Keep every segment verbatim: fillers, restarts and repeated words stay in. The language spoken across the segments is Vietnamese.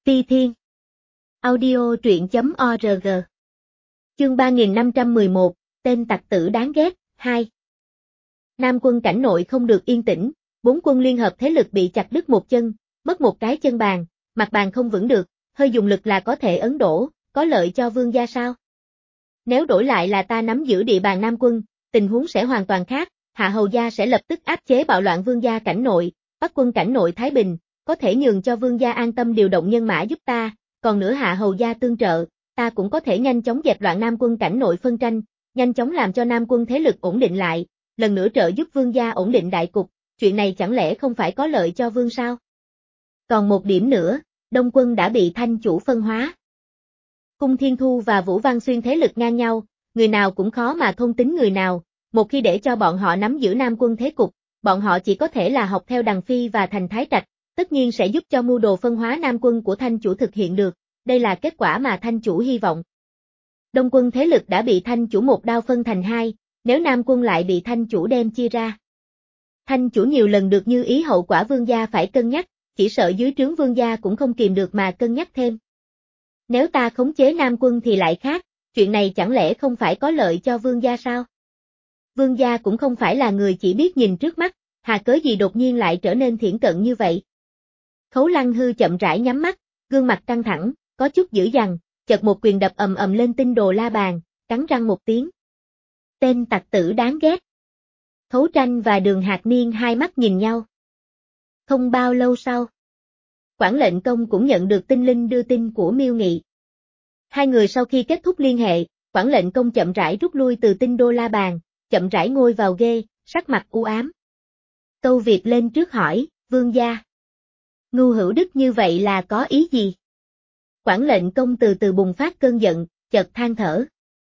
Ti Thiên. Audio truyện chấm org. Chương ba nghìn năm trăm mười một, tên tặc tử đáng ghét, hai. Nam quân cảnh nội không được yên tĩnh, bốn quân liên hợp thế lực bị chặt đứt một chân, mất một cái chân bàn, mặt bàn không vững được, hơi dùng lực là có thể ấn đổ, có lợi cho vương gia sao? Nếu đổi lại là ta nắm giữ địa bàn Nam quân, tình huống sẽ hoàn toàn khác, Hạ Hầu gia sẽ lập tức áp chế bạo loạn vương gia cảnh nội, Bắc quân cảnh nội Thái Bình, có thể nhường cho vương gia an tâm điều động nhân mã giúp ta, còn nữa Hạ Hầu gia tương trợ, ta cũng có thể nhanh chóng dẹp loạn Nam quân cảnh nội phân tranh, nhanh chóng làm cho Nam quân thế lực ổn định lại, lần nữa trợ giúp vương gia ổn định đại cục, chuyện này chẳng lẽ không phải có lợi cho vương sao? Còn một điểm nữa, Đông quân đã bị Thanh chủ phân hóa. Cung Thiên Thu và Vũ Văn Xuyên thế lực ngang nhau, người nào cũng khó mà thôn tính người nào, một khi để cho bọn họ nắm giữ Nam quân thế cục, bọn họ chỉ có thể là học theo Đằng Phi và Thành Thái Trạch, tất nhiên sẽ giúp cho mưu đồ phân hóa Nam quân của Thanh chủ thực hiện được, đây là kết quả mà Thanh chủ hy vọng. Đông quân thế lực đã bị Thanh chủ một đao phân thành hai, nếu Nam quân lại bị Thanh chủ đem chia ra. Thanh chủ nhiều lần được như ý hậu quả vương gia phải cân nhắc, chỉ sợ dưới trướng vương gia cũng không kìm được mà cân nhắc thêm. Nếu ta khống chế Nam quân thì lại khác, chuyện này chẳng lẽ không phải có lợi cho vương gia sao? Vương gia cũng không phải là người chỉ biết nhìn trước mắt, hà cớ gì đột nhiên lại trở nên thiển cận như vậy. Khấu Lăng Hư chậm rãi nhắm mắt, gương mặt căng thẳng, có chút dữ dằn, chợt một quyền đập ầm ầm lên tinh đồ la bàn, cắn răng một tiếng. Tên tặc tử đáng ghét. Khấu Tranh và Đường Hạc Niên hai mắt nhìn nhau. Không bao lâu sau, Quản lệnh công cũng nhận được tinh linh đưa tin của Miêu Nghị. Hai người sau khi kết thúc liên hệ, Quản lệnh công chậm rãi rút lui từ tinh đô la bàn, chậm rãi ngồi vào ghê, sắc mặt u ám. Tâu Việt lên trước hỏi, vương gia. Ngưu Hữu Đức như vậy là có ý gì? Quản lệnh công từ từ bùng phát cơn giận, chợt than thở.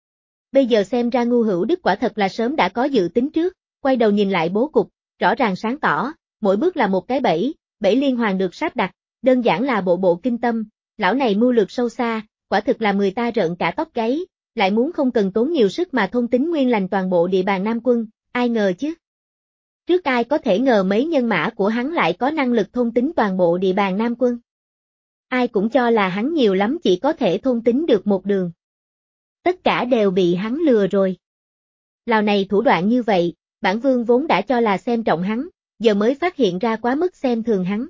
Bây giờ xem ra Ngưu Hữu Đức quả thật là sớm đã có dự tính trước, quay đầu nhìn lại bố cục, rõ ràng sáng tỏ, mỗi bước là một cái bẫy, bẫy liên hoàn được sắp đặt, đơn giản là bộ bộ kinh tâm, lão này mưu lược sâu xa, quả thực là người ta rợn cả tóc gáy, lại muốn không cần tốn nhiều sức mà thôn tính nguyên lành toàn bộ địa bàn Nam quân, ai ngờ chứ? Trước ai có thể ngờ mấy nhân mã của hắn lại có năng lực thôn tính toàn bộ địa bàn Nam quân. Ai cũng cho là hắn nhiều lắm chỉ có thể thôn tính được một đường. Tất cả đều bị hắn lừa rồi. Lào này thủ đoạn như vậy, bản vương vốn đã cho là xem trọng hắn, giờ mới phát hiện ra quá mức xem thường hắn.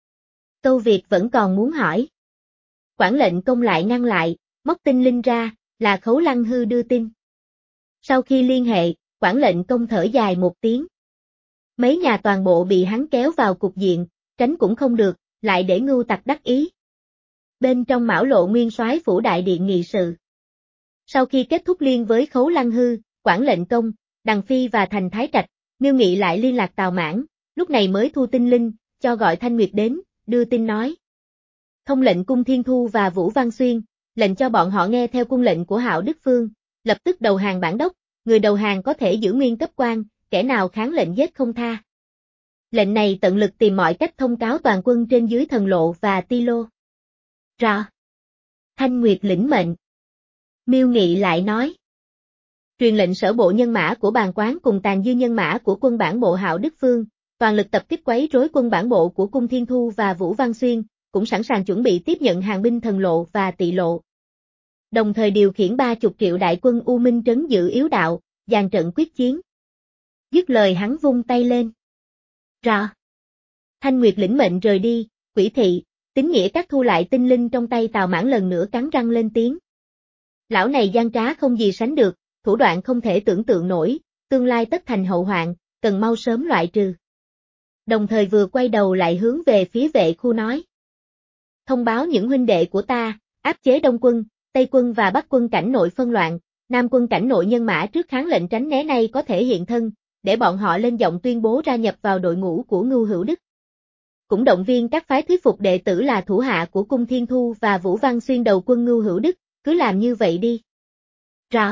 Tâu Việt vẫn còn muốn hỏi. Quản lệnh công lại ngăn lại, móc tinh linh ra, là Khấu Lăng Hư đưa tin. Sau khi liên hệ, Quản lệnh công thở dài một tiếng. Mấy nhà toàn bộ bị hắn kéo vào cục diện, tránh cũng không được, lại để Ngưu tặc đắc ý. Bên trong Mão Lộ Nguyên Soái phủ đại điện nghị sự. Sau khi kết thúc liên với Khấu Lăng Hư, Quản lệnh công, Đằng Phi và Thành Thái Trạch, Miêu Nghị lại liên lạc Tào Mãn, lúc này mới thu tinh linh, cho gọi Thanh Nguyệt đến, đưa tin nói. Thông lệnh Cung Thiên Thu và Vũ Văn Xuyên, lệnh cho bọn họ nghe theo cung lệnh của Hạo Đức Phương, lập tức đầu hàng bản đốc, người đầu hàng có thể giữ nguyên cấp quan, kẻ nào kháng lệnh giết không tha. Lệnh này tận lực tìm mọi cách thông cáo toàn quân trên dưới Thần Lộ và Ti Lô. Rõ. Thanh Nguyệt lĩnh mệnh. Miêu Nghị lại nói. Truyền lệnh sở bộ nhân mã của bàn quán cùng tàn dư nhân mã của quân bản bộ Hạo Đức Phương, toàn lực tập kích quấy rối quân bản bộ của Cung Thiên Thu và Vũ Văn Xuyên, cũng sẵn sàng chuẩn bị tiếp nhận hàng binh Thần Lộ và Tỵ Lộ. Đồng thời điều khiển ba chục triệu đại quân U Minh trấn giữ yếu đạo, dàn trận quyết chiến. Dứt lời hắn vung tay lên. Rõ. Thanh Nguyệt lĩnh mệnh rời đi, Quỷ Thị, Tín Nghĩa các thu lại tinh linh trong tay Tào Mãn lần nữa cắn răng lên tiếng. Lão này gian trá không gì sánh được, thủ đoạn không thể tưởng tượng nổi, tương lai tất thành hậu hoạn, cần mau sớm loại trừ. Đồng thời vừa quay đầu lại hướng về phía vệ khu nói. Thông báo những huynh đệ của ta, áp chế Đông quân, Tây quân và Bắc quân cảnh nội phân loạn, Nam quân cảnh nội nhân mã trước kháng lệnh tránh né này có thể hiện thân, để bọn họ lên giọng tuyên bố gia nhập vào đội ngũ của Ngưu Hữu Đức. Cũng động viên các phái thuyết phục đệ tử là thủ hạ của Cung Thiên Thu và Vũ Văn Xuyên đầu quân Ngưu Hữu Đức, cứ làm như vậy đi. Rõ.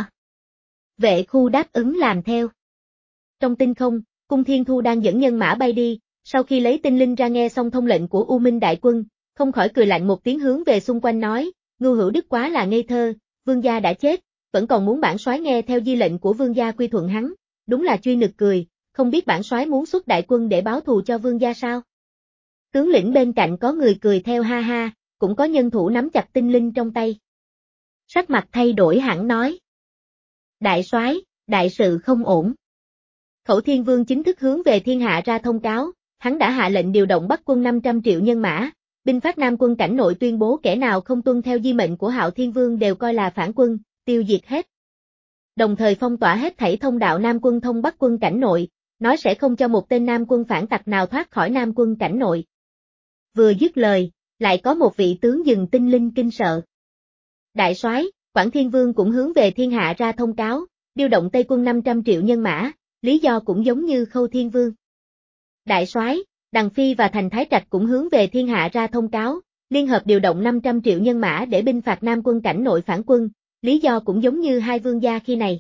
Vệ khu đáp ứng làm theo. Trong tinh không, Cung Thiên Thu đang dẫn nhân mã bay đi, sau khi lấy tinh linh ra nghe xong thông lệnh của U Minh đại quân, không khỏi cười lạnh một tiếng hướng về xung quanh nói, Ngưu Hữu Đức quá là ngây thơ, vương gia đã chết, vẫn còn muốn bản soái nghe theo di lệnh của vương gia quy thuận hắn, đúng là truy nực cười, không biết bản soái muốn xuất đại quân để báo thù cho vương gia sao? Tướng lĩnh bên cạnh có người cười theo ha ha, cũng có nhân thủ nắm chặt tinh linh trong tay. Sắc mặt thay đổi hẳn nói. Đại soái, đại sự không ổn. Khẩu Thiên Vương chính thức hướng về thiên hạ ra thông cáo, hắn đã hạ lệnh điều động Bắc quân năm trăm triệu nhân mã, binh phát Nam quân cảnh nội tuyên bố kẻ nào không tuân theo di mệnh của Hạo Thiên Vương đều coi là phản quân, tiêu diệt hết. Đồng thời phong tỏa hết thảy thông đạo Nam quân thông Bắc quân cảnh nội, nói sẽ không cho một tên Nam quân phản tặc nào thoát khỏi Nam quân cảnh nội. Vừa dứt lời, lại có một vị tướng dừng tinh linh kinh sợ. Đại soái, Quảng Thiên Vương cũng hướng về thiên hạ ra thông cáo, điều động Tây quân năm trăm triệu nhân mã, lý do cũng giống như Khâu Thiên Vương. Đại soái, Đằng Phi và Thành Thái Trạch cũng hướng về thiên hạ ra thông cáo, liên hợp điều động năm trăm triệu nhân mã để binh phạt Nam quân cảnh nội phản quân, lý do cũng giống như hai vương gia khi này.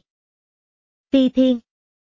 Phi Thiên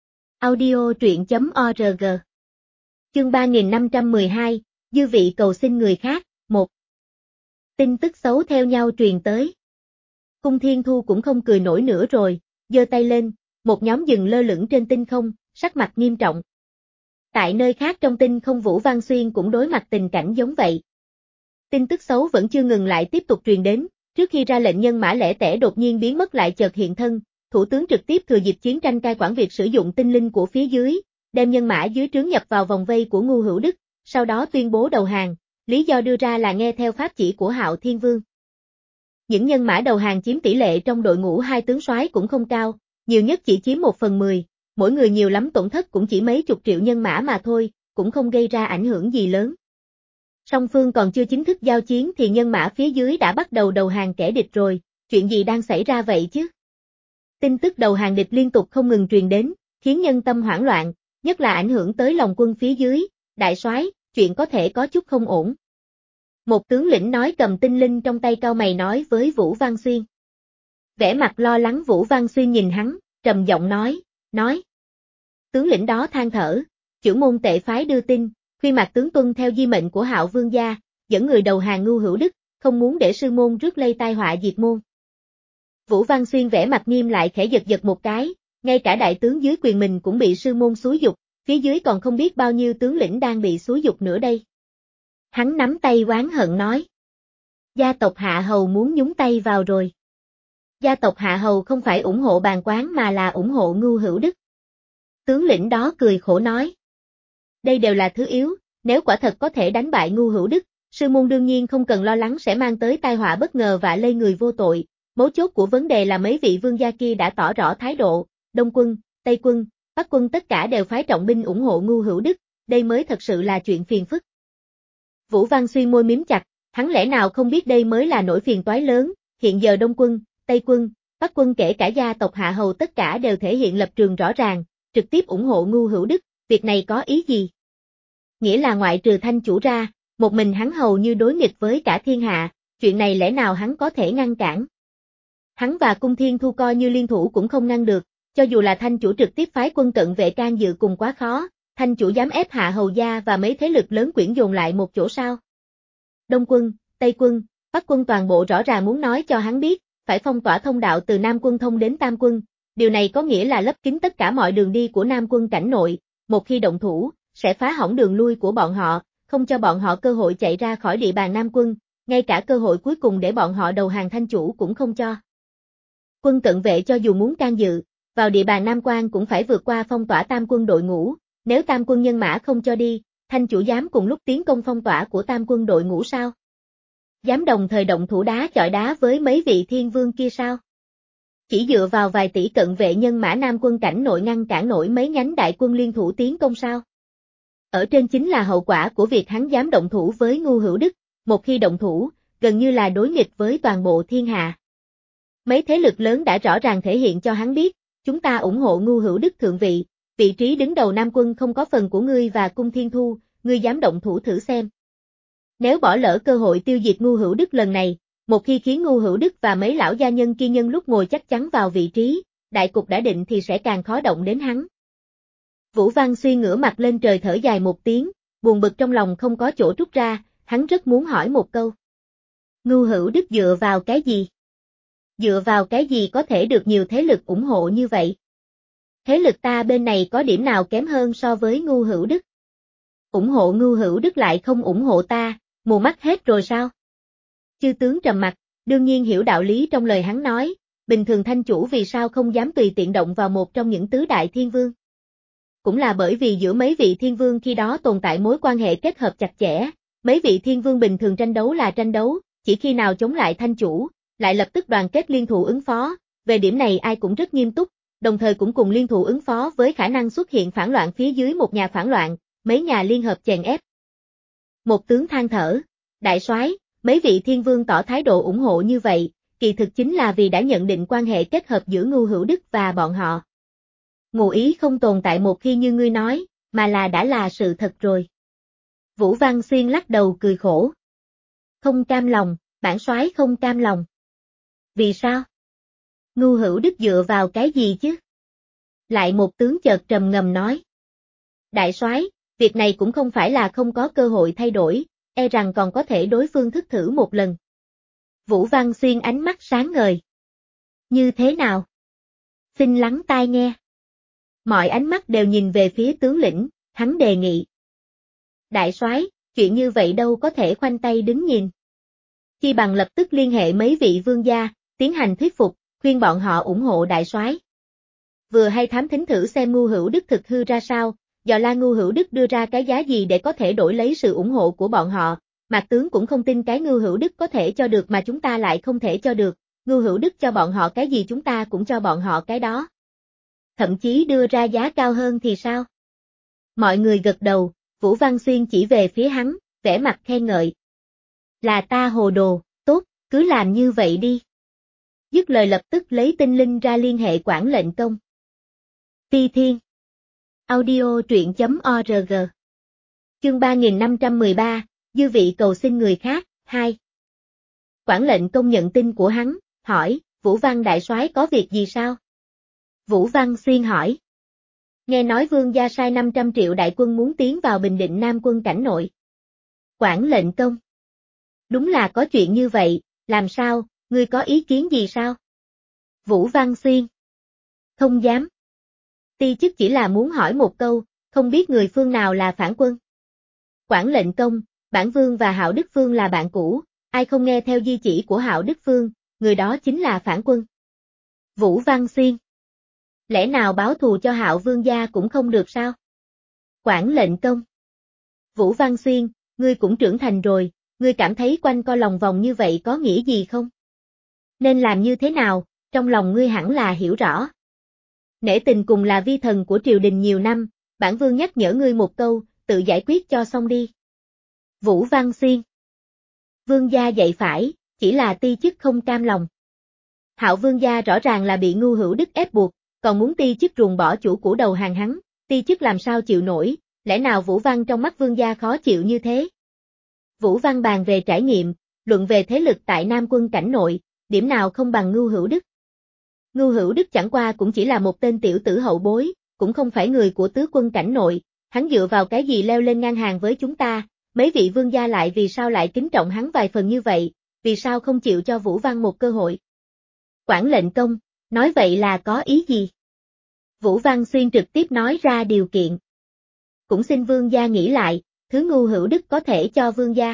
Audio truyện.org Chương ba nghìn năm trăm mười hai, Dư vị cầu xin người khác, một. Tin tức xấu theo nhau truyền tới. Cung Thiên Thu cũng không cười nổi nữa rồi, giơ tay lên, một nhóm dừng lơ lửng trên tinh không, sắc mặt nghiêm trọng. Tại nơi khác trong tinh không Vũ Văn Xuyên cũng đối mặt tình cảnh giống vậy. Tin tức xấu vẫn chưa ngừng lại tiếp tục truyền đến, trước khi ra lệnh nhân mã lẻ tẻ đột nhiên biến mất lại chợt hiện thân, thủ tướng trực tiếp thừa dịp chiến tranh cai quản việc sử dụng tinh linh của phía dưới, đem nhân mã dưới trướng nhập vào vòng vây của Ngu Hữu Đức, sau đó tuyên bố đầu hàng, lý do đưa ra là nghe theo pháp chỉ của Hạo Thiên Vương. Những nhân mã đầu hàng chiếm tỷ lệ trong đội ngũ hai tướng soái cũng không cao, nhiều nhất chỉ chiếm một phần mười, mỗi người nhiều lắm tổn thất cũng chỉ mấy chục triệu nhân mã mà thôi, cũng không gây ra ảnh hưởng gì lớn. Song phương còn chưa chính thức giao chiến thì nhân mã phía dưới đã bắt đầu đầu hàng kẻ địch rồi, chuyện gì đang xảy ra vậy chứ? Tin tức đầu hàng địch liên tục không ngừng truyền đến, khiến nhân tâm hoảng loạn, nhất là ảnh hưởng tới lòng quân phía dưới, đại soái, chuyện có thể có chút không ổn. Một tướng lĩnh nói cầm tinh linh trong tay cau mày nói với Vũ Văn Xuyên. Vẻ mặt lo lắng Vũ Văn Xuyên nhìn hắn, trầm giọng nói, nói. Tướng lĩnh đó than thở, chưởng môn tệ phái đưa tin, khuyên Mạc tướng tuân theo di mệnh của Hạo Vương gia, dẫn người đầu hàng Ngu Hữu Đức, không muốn để sư môn rước lây tai họa diệt môn. Vũ Văn Xuyên vẻ mặt nghiêm lại khẽ giật giật một cái, ngay cả đại tướng dưới quyền mình cũng bị sư môn xúi dục, phía dưới còn không biết bao nhiêu tướng lĩnh đang bị xúi dục nữa đây. Hắn nắm tay oán hận nói. Gia tộc Hạ Hầu muốn nhúng tay vào rồi. Gia tộc Hạ Hầu không phải ủng hộ Bàn Quán mà là ủng hộ Ngu Hữu Đức. Tướng lĩnh đó cười khổ nói. Đây đều là thứ yếu, nếu quả thật có thể đánh bại Ngu Hữu Đức, sư môn đương nhiên không cần lo lắng sẽ mang tới tai họa bất ngờ và lây người vô tội. Mấu chốt của vấn đề là mấy vị vương gia kia đã tỏ rõ thái độ, Đông quân, Tây quân, Bắc quân tất cả đều phái trọng binh ủng hộ Ngu Hữu Đức, đây mới thật sự là chuyện phiền phức. Vũ Văn Xuyên môi miếm chặt, hắn lẽ nào không biết đây mới là nỗi phiền toái lớn, hiện giờ Đông quân, Tây quân, Bắc quân kể cả gia tộc Hạ Hầu tất cả đều thể hiện lập trường rõ ràng, trực tiếp ủng hộ Ngu Hữu Đức, việc này có ý gì? Nghĩa là ngoại trừ Thanh chủ ra, một mình hắn hầu như đối nghịch với cả thiên hạ, chuyện này lẽ nào hắn có thể ngăn cản? Hắn và Cung Thiên Thu coi như liên thủ cũng không ngăn được, cho dù là Thanh chủ trực tiếp phái quân cận vệ can dự cùng quá khó, Thanh chủ dám ép Hạ Hầu gia và mấy thế lực lớn quyển dồn lại một chỗ sao? Đông quân, Tây quân, Bắc quân toàn bộ rõ ràng muốn nói cho hắn biết, phải phong tỏa thông đạo từ Nam quân thông đến Tam quân, điều này có nghĩa là lấp kín tất cả mọi đường đi của Nam quân cảnh nội, một khi động thủ, sẽ phá hỏng đường lui của bọn họ, không cho bọn họ cơ hội chạy ra khỏi địa bàn Nam quân, ngay cả cơ hội cuối cùng để bọn họ đầu hàng Thanh chủ cũng không cho. Quân cận vệ cho dù muốn can dự, vào địa bàn Nam Quan cũng phải vượt qua phong tỏa Tam quân đội ngũ, nếu Tam quân nhân mã không cho đi, Thanh chủ dám cùng lúc tiến công phong tỏa của Tam quân đội ngũ sao? Dám đồng thời động thủ đá chọi đá với mấy vị thiên vương kia sao? Chỉ dựa vào vài tỷ cận vệ nhân mã Nam quân cảnh nội ngăn cản nổi mấy nhánh đại quân liên thủ tiến công sao? Ở trên chính là hậu quả của việc hắn dám động thủ với Ngu Hữu Đức, một khi động thủ, gần như là đối nghịch với toàn bộ thiên hạ. Mấy thế lực lớn đã rõ ràng thể hiện cho hắn biết, chúng ta ủng hộ Ngu Hữu Đức thượng vị, vị trí đứng đầu Nam quân không có phần của ngươi và Cung Thiên Thu, ngươi dám động thủ thử xem. Nếu bỏ lỡ cơ hội tiêu diệt Ngu Hữu Đức lần này, một khi khiến Ngu Hữu Đức và mấy lão gia nhân kia nhân lúc ngồi chắc chắn vào vị trí, đại cục đã định thì sẽ càng khó động đến hắn. Vũ Văn Xuyên ngửa mặt lên trời thở dài một tiếng, buồn bực trong lòng không có chỗ trút ra, hắn rất muốn hỏi một câu. Ngu Hữu Đức dựa vào cái gì? Dựa vào cái gì có thể được nhiều thế lực ủng hộ như vậy? Thế lực ta bên này có điểm nào kém hơn so với Ngu Hữu Đức? Ủng hộ Ngu Hữu Đức lại không ủng hộ ta, mù mắt hết rồi sao? Chư tướng trầm mặt, đương nhiên hiểu đạo lý trong lời hắn nói, bình thường thanh chủ vì sao không dám tùy tiện động vào một trong những tứ đại thiên vương. Cũng là bởi vì giữa mấy vị thiên vương khi đó tồn tại mối quan hệ kết hợp chặt chẽ, mấy vị thiên vương bình thường tranh đấu là tranh đấu, chỉ khi nào chống lại thanh chủ, lại lập tức đoàn kết liên thủ ứng phó, về điểm này ai cũng rất nghiêm túc, đồng thời cũng cùng liên thủ ứng phó với khả năng xuất hiện phản loạn phía dưới một nhà phản loạn, mấy nhà liên hợp chèn ép. Một tướng than thở, đại soái, mấy vị thiên vương tỏ thái độ ủng hộ như vậy, kỳ thực chính là vì đã nhận định quan hệ kết hợp giữa Ngưu Hữu Đức và bọn họ. Ngụ ý không tồn tại một khi như ngươi nói, mà là đã là sự thật rồi. Vũ Văn Xuyên lắc đầu cười khổ. Không cam lòng, bản soái không cam lòng. Vì sao? Ngưu Hữu Đức dựa vào cái gì chứ? Lại một tướng chợt trầm ngâm nói. Đại soái, việc này cũng không phải là không có cơ hội thay đổi, e rằng còn có thể đối phương thức thử một lần. Vũ Văn Xuyên ánh mắt sáng ngời. Như thế nào? Xin lắng tai nghe. Mọi ánh mắt đều nhìn về phía tướng lĩnh, hắn đề nghị. Đại soái, chuyện như vậy đâu có thể khoanh tay đứng nhìn. Chi bằng lập tức liên hệ mấy vị vương gia, tiến hành thuyết phục, khuyên bọn họ ủng hộ đại soái. Vừa hay thám thính thử xem Ngưu Hữu Đức thực hư ra sao, dò la Ngưu Hữu Đức đưa ra cái giá gì để có thể đổi lấy sự ủng hộ của bọn họ, Mạc tướng cũng không tin cái Ngưu Hữu Đức có thể cho được mà chúng ta lại không thể cho được, Ngưu Hữu Đức cho bọn họ cái gì chúng ta cũng cho bọn họ cái đó. Thậm chí đưa ra giá cao hơn thì sao? Mọi người gật đầu, Vũ Văn Xuyên chỉ về phía hắn, vẻ mặt khen ngợi. Là ta hồ đồ, tốt, cứ làm như vậy đi. Dứt lời lập tức lấy tinh linh ra liên hệ quản lệnh công. Ti Thiên Audio truyện.org Chương ba nghìn năm trăm mười ba, dư vị cầu xin người khác, hai. Quản lệnh công nhận tin của hắn, hỏi, Vũ Văn đại soái có việc gì sao? Vũ Văn Xuyên hỏi. Nghe nói vương gia sai năm trăm triệu đại quân muốn tiến vào Bình Định Nam quân cảnh nội. Quản lệnh công. Đúng là có chuyện như vậy, làm sao, ngươi có ý kiến gì sao? Vũ Văn Xuyên. Không dám. Ti chức chỉ là muốn hỏi một câu, không biết người phương nào là phản quân. Quản lệnh công, bản vương và Hạo Đức Phương là bạn cũ, ai không nghe theo di chỉ của Hạo Đức Phương, người đó chính là phản quân. Vũ Văn Xuyên. Lẽ nào báo thù cho Hạo vương gia cũng không được sao? Quản lệnh công. Vũ Văn Xuyên, ngươi cũng trưởng thành rồi, ngươi cảm thấy quanh co lòng vòng như vậy có nghĩa gì không? Nên làm như thế nào, trong lòng ngươi hẳn là hiểu rõ. Nể tình cùng là vi thần của triều đình nhiều năm, bản vương nhắc nhở ngươi một câu, tự giải quyết cho xong đi. Vũ Văn Xuyên. Vương gia dạy phải, chỉ là ti chức không cam lòng. Hạo vương gia rõ ràng là bị Ngưu Hữu Đức ép buộc, còn muốn ti chức ruồng bỏ chủ cũ đầu hàng hắn, ti chức làm sao chịu nổi, lẽ nào Vũ Văn trong mắt vương gia khó chịu như thế? Vũ Văn bàn về trải nghiệm, luận về thế lực tại Nam quân cảnh nội, điểm nào không bằng Ngưu Hữu Đức. Ngưu Hữu Đức chẳng qua cũng chỉ là một tên tiểu tử hậu bối, cũng không phải người của tứ quân cảnh nội, hắn dựa vào cái gì leo lên ngang hàng với chúng ta, mấy vị vương gia lại vì sao lại kính trọng hắn vài phần như vậy, vì sao không chịu cho Vũ Văn một cơ hội? Quản lệnh công, nói vậy là có ý gì? Vũ Văn Xuyên trực tiếp nói ra điều kiện. Cũng xin vương gia nghĩ lại, thứ Ngưu Hữu Đức có thể cho vương gia.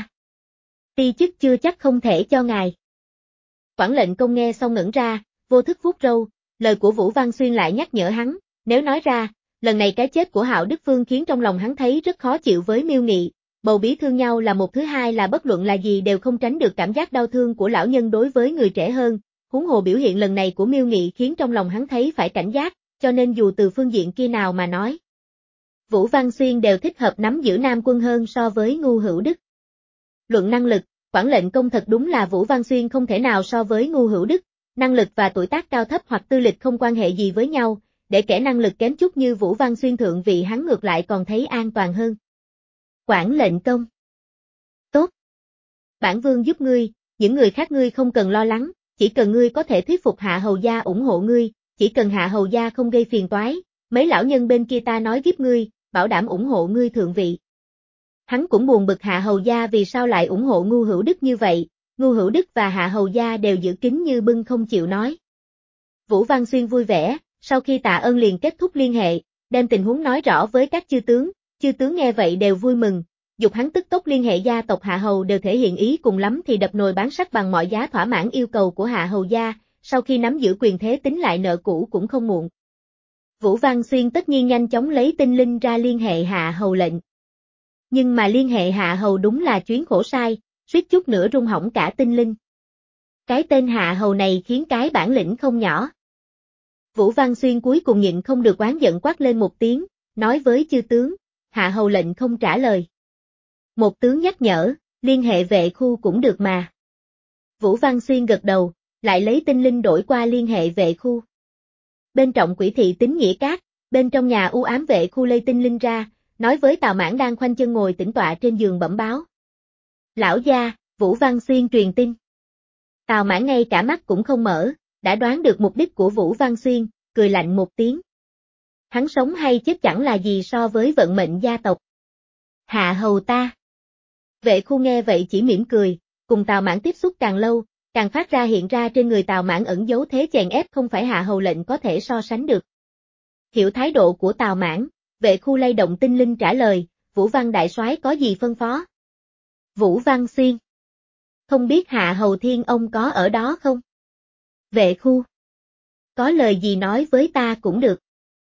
Ti chức chưa chắc không thể cho ngài. Quản lệnh công nghe xong ngẩn ra, vô thức vuốt râu, lời của Vũ Văn Xuyên lại nhắc nhở hắn, nếu nói ra, lần này cái chết của Hạo Đức Phương khiến trong lòng hắn thấy rất khó chịu với Miêu Nghị, bầu bí thương nhau là một, thứ hai là bất luận là gì đều không tránh được cảm giác đau thương của lão nhân đối với người trẻ hơn, huống hồ biểu hiện lần này của Miêu Nghị khiến trong lòng hắn thấy phải cảnh giác, cho nên dù từ phương diện kia nào mà nói, Vũ Văn Xuyên đều thích hợp nắm giữ Nam quân hơn so với Ngưu Hữu Đức. Luận năng lực, quản lệnh công thật đúng là Vũ Văn Xuyên không thể nào so với Ngưu Hữu Đức, năng lực và tuổi tác cao thấp hoặc tư lịch không quan hệ gì với nhau, để kẻ năng lực kém chút như Vũ Văn Xuyên thượng vị hắn ngược lại còn thấy an toàn hơn. Quản lệnh công. Tốt. Bản vương giúp ngươi, những người khác ngươi không cần lo lắng, chỉ cần ngươi có thể thuyết phục Hạ Hầu gia ủng hộ ngươi, chỉ cần Hạ Hầu gia không gây phiền toái, mấy lão nhân bên kia ta nói giúp ngươi, bảo đảm ủng hộ ngươi thượng vị. Hắn cũng buồn bực Hạ Hầu gia vì sao lại ủng hộ Ngưu Hữu Đức như vậy, Ngưu Hữu Đức và Hạ Hầu gia đều giữ kín như bưng không chịu nói. Vũ Văn Xuyên vui vẻ, sau khi tạ ơn liền kết thúc liên hệ, đem tình huống nói rõ với các chư tướng, chư tướng nghe vậy đều vui mừng, dục hắn tức tốc liên hệ gia tộc Hạ Hầu đều thể hiện ý cùng lắm thì đập nồi bán sắt bằng mọi giá thỏa mãn yêu cầu của Hạ Hầu gia, sau khi nắm giữ quyền thế tính lại nợ cũ cũng không muộn. Vũ Văn Xuyên tất nhiên nhanh chóng lấy tinh linh ra liên hệ Hạ Hầu lệnh. Nhưng mà liên hệ Hạ Hầu đúng là chuyến khổ sai, suýt chút nữa rung hỏng cả tinh linh. Cái tên Hạ Hầu này khiến cái bản lĩnh không nhỏ. Vũ Văn Xuyên cuối cùng nhịn không được oán giận quát lên một tiếng, nói với chư tướng, Hạ Hầu lệnh không trả lời. Một tướng nhắc nhở, liên hệ vệ khu cũng được mà. Vũ Văn Xuyên gật đầu, lại lấy tinh linh đổi qua liên hệ vệ khu. Bên trọng quỷ thị Tín Nghĩa Cát, bên trong nhà u ám vệ khu lây tinh linh ra, nói với Tào Mãn đang khoanh chân ngồi tĩnh tọa trên giường bẩm báo. Lão gia, Vũ Văn Xuyên truyền tin. Tào Mãn ngay cả mắt cũng không mở, đã đoán được mục đích của Vũ Văn Xuyên, cười lạnh một tiếng. Hắn sống hay chết chẳng là gì so với vận mệnh gia tộc. Hạ Hầu ta. Vệ khu nghe vậy chỉ mỉm cười, cùng Tào Mãn tiếp xúc càng lâu, càng phát ra hiện ra trên người Tào Mãn ẩn giấu thế chèn ép không phải Hạ Hầu lệnh có thể so sánh được. Hiểu thái độ của Tào Mãn, vệ khu lay động tinh linh trả lời, Vũ Văn đại soái có gì phân phó? Vũ Văn Xuyên. Không biết Hạ Hầu Thiên ông có ở đó không? Vệ khu. Có lời gì nói với ta cũng được.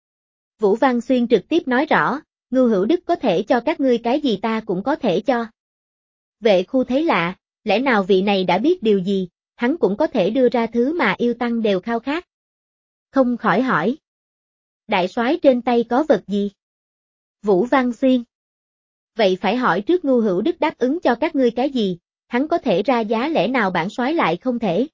Vũ Văn Xuyên trực tiếp nói rõ, Ngưu Hữu Đức có thể cho các ngươi cái gì ta cũng có thể cho. Vệ khu thấy lạ, lẽ nào vị này đã biết điều gì, hắn cũng có thể đưa ra thứ mà yêu tăng đều khao khát. Không khỏi hỏi. Đại soái trên tay có vật gì? Vũ Văn Xuyên. Vậy phải hỏi trước Ngưu Hữu Đức đáp ứng cho các ngươi cái gì, hắn có thể ra giá lẽ nào bản soái lại không thể?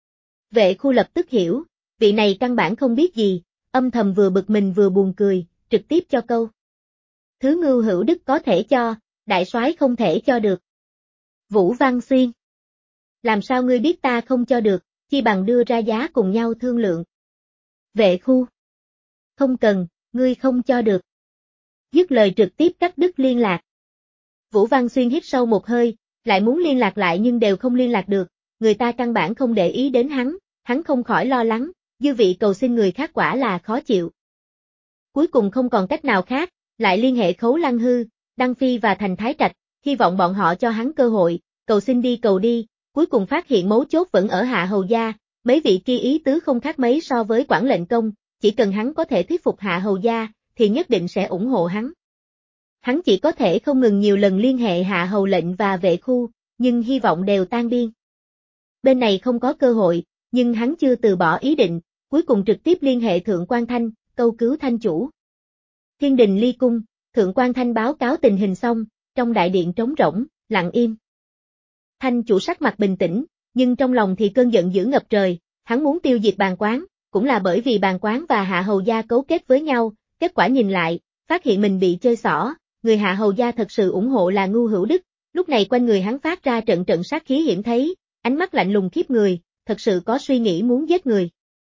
Vệ khu lập tức hiểu, vị này căn bản không biết gì, âm thầm vừa bực mình vừa buồn cười, trực tiếp cho câu. Thứ Ngưu Hữu Đức có thể cho, đại soái không thể cho được. Vũ Văn Xuyên. Làm sao ngươi biết ta không cho được, chi bằng đưa ra giá cùng nhau thương lượng. Vệ khu. Không cần, ngươi không cho được. Dứt lời trực tiếp cắt đứt liên lạc. Vũ Văn Xuyên hít sâu một hơi, lại muốn liên lạc lại nhưng đều không liên lạc được, người ta căn bản không để ý đến hắn, hắn không khỏi lo lắng, dư vị cầu xin người khác quả là khó chịu. Cuối cùng không còn cách nào khác, lại liên hệ Khấu Lăng Hư, Đăng Phi và Thành Thái Trạch, hy vọng bọn họ cho hắn cơ hội, cầu xin đi cầu đi, cuối cùng phát hiện mấu chốt vẫn ở Hạ Hầu gia, mấy vị kia ý tứ không khác mấy so với Quản lệnh công, chỉ cần hắn có thể thuyết phục Hạ Hầu gia, thì nhất định sẽ ủng hộ hắn. Hắn chỉ có thể không ngừng nhiều lần liên hệ Hạ Hầu lệnh và vệ khu, nhưng hy vọng đều tan biên. Bên này không có cơ hội, nhưng hắn chưa từ bỏ ý định, cuối cùng trực tiếp liên hệ Thượng Quan Thanh, câu cứu Thanh chủ. Thiên đình ly cung, Thượng Quan Thanh báo cáo tình hình xong, trong đại điện trống rỗng, lặng im. Thanh chủ sắc mặt bình tĩnh, nhưng trong lòng thì cơn giận dữ ngập trời, hắn muốn tiêu diệt Bàn Quán, cũng là bởi vì Bàn Quán và Hạ Hầu gia cấu kết với nhau, kết quả nhìn lại, phát hiện mình bị chơi xỏ, người Hạ Hầu gia thật sự ủng hộ là Ngưu Hữu Đức, lúc này quanh người hắn phát ra trận trận sát khí hiểm thấy, ánh mắt lạnh lùng khiếp người, thật sự có suy nghĩ muốn giết người.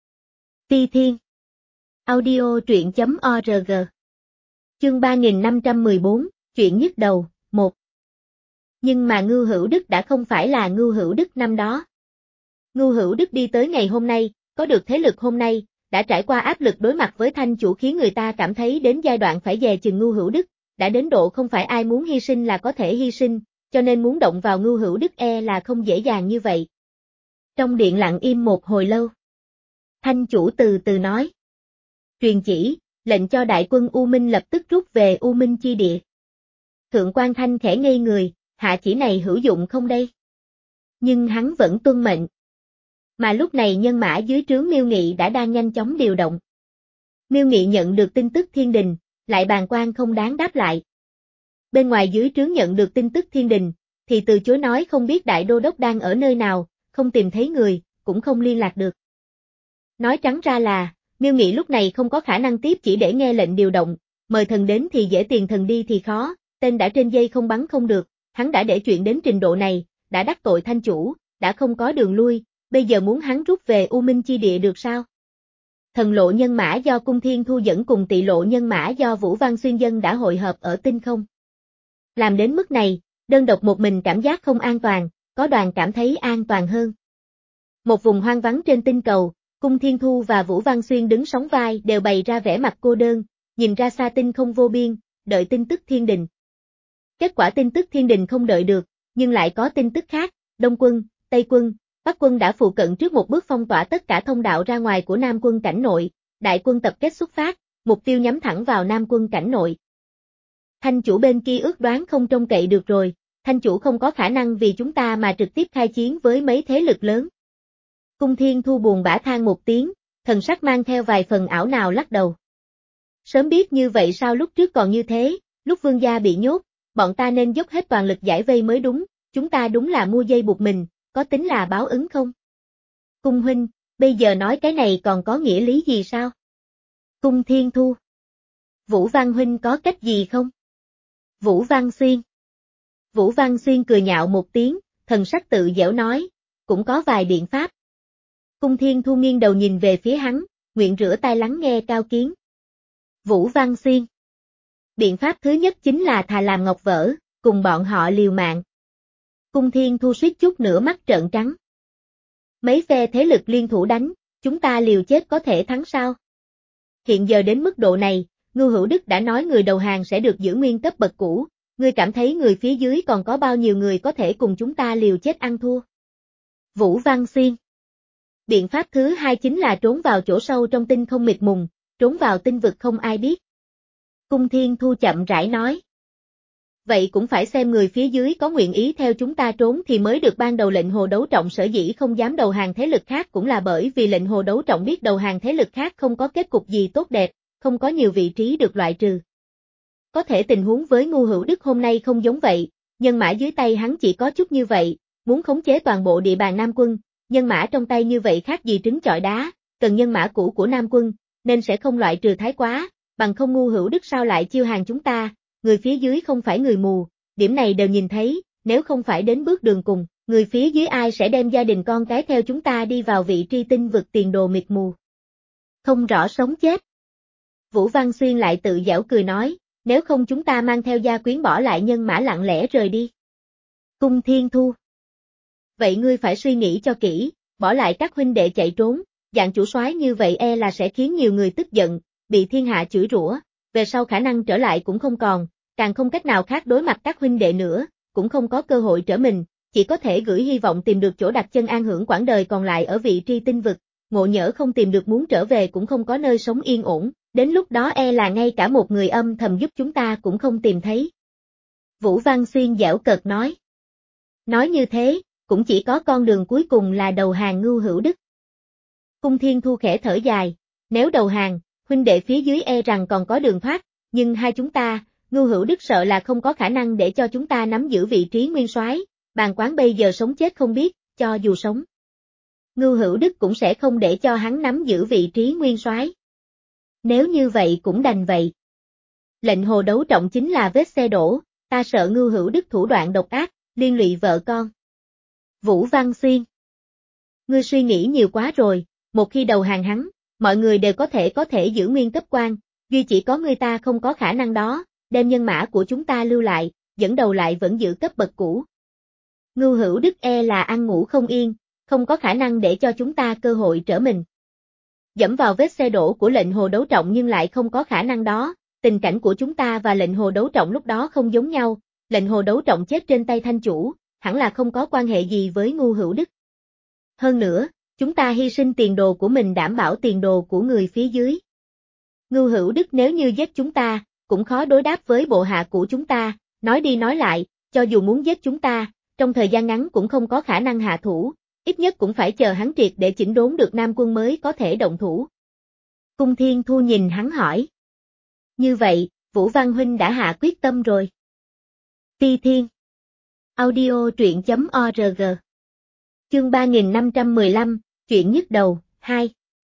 Ti Thiên. Audio truyện chấm org. Chương ba nghìn năm trăm mười bốn, chuyện nhức đầu, một. Nhưng mà Ngưu Hữu Đức đã không phải là Ngưu Hữu Đức năm đó. Ngưu Hữu Đức đi tới ngày hôm nay, có được thế lực hôm nay, đã trải qua áp lực đối mặt với Thanh chủ khiến người ta cảm thấy đến giai đoạn phải dè chừng Ngưu Hữu Đức, đã đến độ không phải ai muốn hy sinh là có thể hy sinh, cho nên muốn động vào Ngưu Hữu Đức e là không dễ dàng như vậy. Trong điện lặng im một hồi lâu. Thanh chủ từ từ nói. Truyền chỉ, lệnh cho đại quân U Minh lập tức rút về U Minh chi địa. Thượng Quan Thanh khẽ ngây người, hạ chỉ này hữu dụng không đây? Nhưng hắn vẫn tuân mệnh. Mà lúc này nhân mã dưới trướng Miêu Nghị đã đang nhanh chóng điều động. Miêu Nghị nhận được tin tức thiên đình, lại bàng quan không đáng đáp lại. Bên ngoài dưới trướng nhận được tin tức thiên đình, thì từ chối nói không biết đại đô đốc đang ở nơi nào, không tìm thấy người, cũng không liên lạc được. Nói trắng ra là, Miêu Nghị lúc này không có khả năng tiếp chỉ để nghe lệnh điều động, mời thần đến thì dễ tiền thần đi thì khó, tên đã trên dây không bắn không được, hắn đã để chuyện đến trình độ này, đã đắc tội Thanh chủ, đã không có đường lui, bây giờ muốn hắn rút về U Minh chi địa được sao? Thần lộ nhân mã do Cung Thiên Thu dẫn cùng tỵ lộ nhân mã do Vũ Văn Xuyên dân đã hội hợp ở tinh không. Làm đến mức này, đơn độc một mình cảm giác không an toàn, có đoàn cảm thấy an toàn hơn. Một vùng hoang vắng trên tinh cầu, Cung Thiên Thu và Vũ Văn Xuyên đứng sóng vai đều bày ra vẻ mặt cô đơn, nhìn ra xa tinh không vô biên, đợi tin tức thiên đình. Kết quả tin tức thiên đình không đợi được, nhưng lại có tin tức khác, Đông quân, Tây quân, Bắc quân đã phụ cận trước một bước phong tỏa tất cả thông đạo ra ngoài của Nam quân cảnh nội, đại quân tập kết xuất phát, mục tiêu nhắm thẳng vào Nam quân cảnh nội. Thanh chủ bên kia ước đoán không trông cậy được rồi, thanh chủ không có khả năng vì chúng ta mà trực tiếp khai chiến với mấy thế lực lớn. Cung Thiên Thu buồn bã than một tiếng, thần sắc mang theo vài phần ảo nào lắc đầu. Sớm biết như vậy sao lúc trước còn như thế, lúc vương gia bị nhốt, bọn ta nên dốc hết toàn lực giải vây mới đúng, chúng ta đúng là mua dây buộc mình, có tính là báo ứng không? Cung huynh, bây giờ nói cái này còn có nghĩa lý gì sao? Cung Thiên Thu. Vũ Văn huynh có cách gì không? Vũ Văn Xuyên. Vũ Văn Xuyên cười nhạo một tiếng, thần sắc tự dẻo nói, cũng có vài biện pháp. Cung Thiên Thu nghiêng đầu nhìn về phía hắn, nguyện rửa tai lắng nghe cao kiến. Vũ Văn Xuyên. Biện pháp thứ nhất chính là thà làm ngọc vỡ, cùng bọn họ liều mạng. Cung Thiên Thu suýt chút nữa mắt trợn trắng. Mấy phe thế lực liên thủ đánh, chúng ta liều chết có thể thắng sao? Hiện giờ đến mức độ này, Ngưu Hữu Đức đã nói người đầu hàng sẽ được giữ nguyên cấp bậc cũ, ngươi cảm thấy người phía dưới còn có bao nhiêu người có thể cùng chúng ta liều chết ăn thua? Vũ Văn Xuyên. Biện pháp thứ hai chính là trốn vào chỗ sâu trong tinh không mịt mùng, trốn vào tinh vực không ai biết. Cung Thiên Thu chậm rãi nói. Vậy cũng phải xem người phía dưới có nguyện ý theo chúng ta trốn thì mới được. Ban đầu lệnh Hồ Đấu Trọng sở dĩ không dám đầu hàng thế lực khác cũng là bởi vì lệnh Hồ Đấu Trọng biết đầu hàng thế lực khác không có kết cục gì tốt đẹp, không có nhiều vị trí được loại trừ. Có thể tình huống với Ngưu Hữu Đức hôm nay không giống vậy, nhân mã dưới tay hắn chỉ có chút như vậy, muốn khống chế toàn bộ địa bàn Nam quân, nhân mã trong tay như vậy khác gì trứng chọi đá, cần nhân mã cũ của Nam quân, nên sẽ không loại trừ thái quá, bằng không Ngưu Hữu Đức sao lại chiêu hàng chúng ta, người phía dưới không phải người mù, điểm này đều nhìn thấy, nếu không phải đến bước đường cùng, người phía dưới ai sẽ đem gia đình con cái theo chúng ta đi vào vị tri tinh vực tiền đồ mịt mù. Không rõ sống chết. Vũ Văn Xuyên lại tự giễu cười nói, nếu không chúng ta mang theo gia quyến bỏ lại nhân mã lặng lẽ rời đi. Cung Thiên Thu. Vậy ngươi phải suy nghĩ cho kỹ, bỏ lại các huynh đệ chạy trốn, dạng chủ soái như vậy e là sẽ khiến nhiều người tức giận, bị thiên hạ chửi rủa, về sau khả năng trở lại cũng không còn, càng không cách nào khác đối mặt các huynh đệ nữa, cũng không có cơ hội trở mình, chỉ có thể gửi hy vọng tìm được chỗ đặt chân an hưởng quãng đời còn lại ở vị tri tinh vực, ngộ nhỡ không tìm được muốn trở về cũng không có nơi sống yên ổn, đến lúc đó e là ngay cả một người âm thầm giúp chúng ta cũng không tìm thấy. Vũ Văn Xuyên giễu cợt nói. Nói như thế, cũng chỉ có con đường cuối cùng là đầu hàng Ngưu Hữu Đức. Cung Thiên Thu khẽ thở dài, nếu đầu hàng, huynh đệ phía dưới e rằng còn có đường thoát, nhưng hai chúng ta, Ngưu Hữu Đức sợ là không có khả năng để cho chúng ta nắm giữ vị trí nguyên soái, bàn quán bây giờ sống chết không biết, cho dù sống. Ngưu Hữu Đức cũng sẽ không để cho hắn nắm giữ vị trí nguyên soái. Nếu như vậy cũng đành vậy. Lệnh Hồ Đấu Trọng chính là vết xe đổ, ta sợ Ngưu Hữu Đức thủ đoạn độc ác, liên lụy vợ con. Vũ Văn Xuyên. Ngươi suy nghĩ nhiều quá rồi, một khi đầu hàng hắn, mọi người đều có thể có thể giữ nguyên cấp quan, duy chỉ có người ta không có khả năng đó, đem nhân mã của chúng ta lưu lại, dẫn đầu lại vẫn giữ cấp bậc cũ. Ngưu Hữu Đức e là ăn ngủ không yên, không có khả năng để cho chúng ta cơ hội trở mình. Dẫm vào vết xe đổ của lệnh Hồ Đấu Trọng nhưng lại không có khả năng đó, tình cảnh của chúng ta và lệnh Hồ Đấu Trọng lúc đó không giống nhau, lệnh Hồ Đấu Trọng chết trên tay thanh chủ, hẳn là không có quan hệ gì với Ngưu Hữu Đức. Hơn nữa, chúng ta hy sinh tiền đồ của mình đảm bảo tiền đồ của người phía dưới. Ngưu Hữu Đức nếu như giết chúng ta, cũng khó đối đáp với bộ hạ của chúng ta, nói đi nói lại, cho dù muốn giết chúng ta, trong thời gian ngắn cũng không có khả năng hạ thủ, ít nhất cũng phải chờ hắn triệt để chỉnh đốn được Nam quân mới có thể động thủ. Cung Thiên Thu nhìn hắn hỏi. Như vậy, Vũ Văn Huynh đã hạ quyết tâm rồi. Ti Thiên. Audio truyện chấm org. Chương ba nghìn năm trăm mười lăm, chuyện nhức đầu, hai.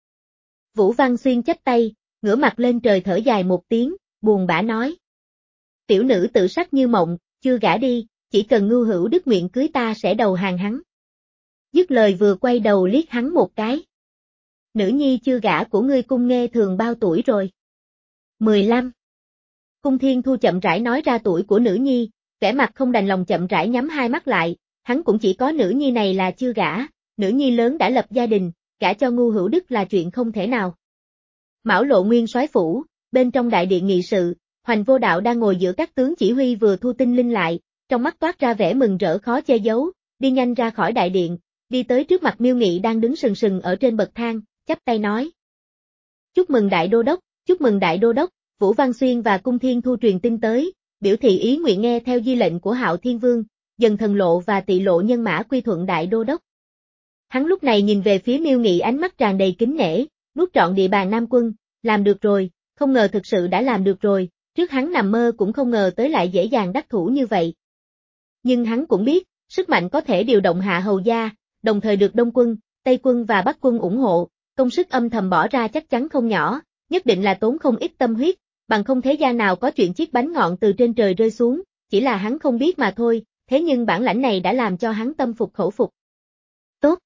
Vũ Văn Xuyên chắp tay, ngửa mặt lên trời thở dài một tiếng, buồn bã nói. Tiểu nữ tự sắc như mộng, chưa gả đi, chỉ cần Ngưu Hữu Đức nguyện cưới ta sẽ đầu hàng hắn. Dứt lời vừa quay đầu liếc hắn một cái. Nữ nhi chưa gả của ngươi Cung Nghê thường bao tuổi rồi? mười lăm. Cung Thiên Thu chậm rãi nói ra tuổi của nữ nhi, vẻ mặt không đành lòng chậm rãi nhắm hai mắt lại, hắn cũng chỉ có nữ nhi này là chưa gả, nữ nhi lớn đã lập gia đình, gả cho Ngưu Hữu Đức là chuyện không thể nào. Mão Lộ Nguyên soái phủ, bên trong đại điện nghị sự, Hoành Vô Đạo đang ngồi giữa các tướng chỉ huy vừa thu tinh linh lại, trong mắt toát ra vẻ mừng rỡ khó che giấu, đi nhanh ra khỏi đại điện, đi tới trước mặt Miêu Nghị đang đứng sừng sừng ở trên bậc thang, chắp tay nói. Chúc mừng đại đô đốc, chúc mừng đại đô đốc, Vũ Văn Xuyên và Cung Thiên Thu truyền tin tới, biểu thị ý nguyện nghe theo di lệnh của Hạo Thiên Vương, dần thần lộ và tị lộ nhân mã quy thuận đại đô đốc. Hắn lúc này nhìn về phía Miêu Nghị ánh mắt tràn đầy kính nể, nuốt trọn địa bàn Nam quân, làm được rồi, không ngờ thực sự đã làm được rồi, trước hắn nằm mơ cũng không ngờ tới lại dễ dàng đắc thủ như vậy. Nhưng hắn cũng biết, sức mạnh có thể điều động Hạ Hầu gia, đồng thời được Đông quân, Tây quân và Bắc quân ủng hộ, công sức âm thầm bỏ ra chắc chắn không nhỏ, nhất định là tốn không ít tâm huyết, bằng không thế gian nào có chuyện chiếc bánh ngọn từ trên trời rơi xuống, chỉ là hắn không biết mà thôi, thế nhưng bản lãnh này đã làm cho hắn tâm phục khẩu phục. Tốt.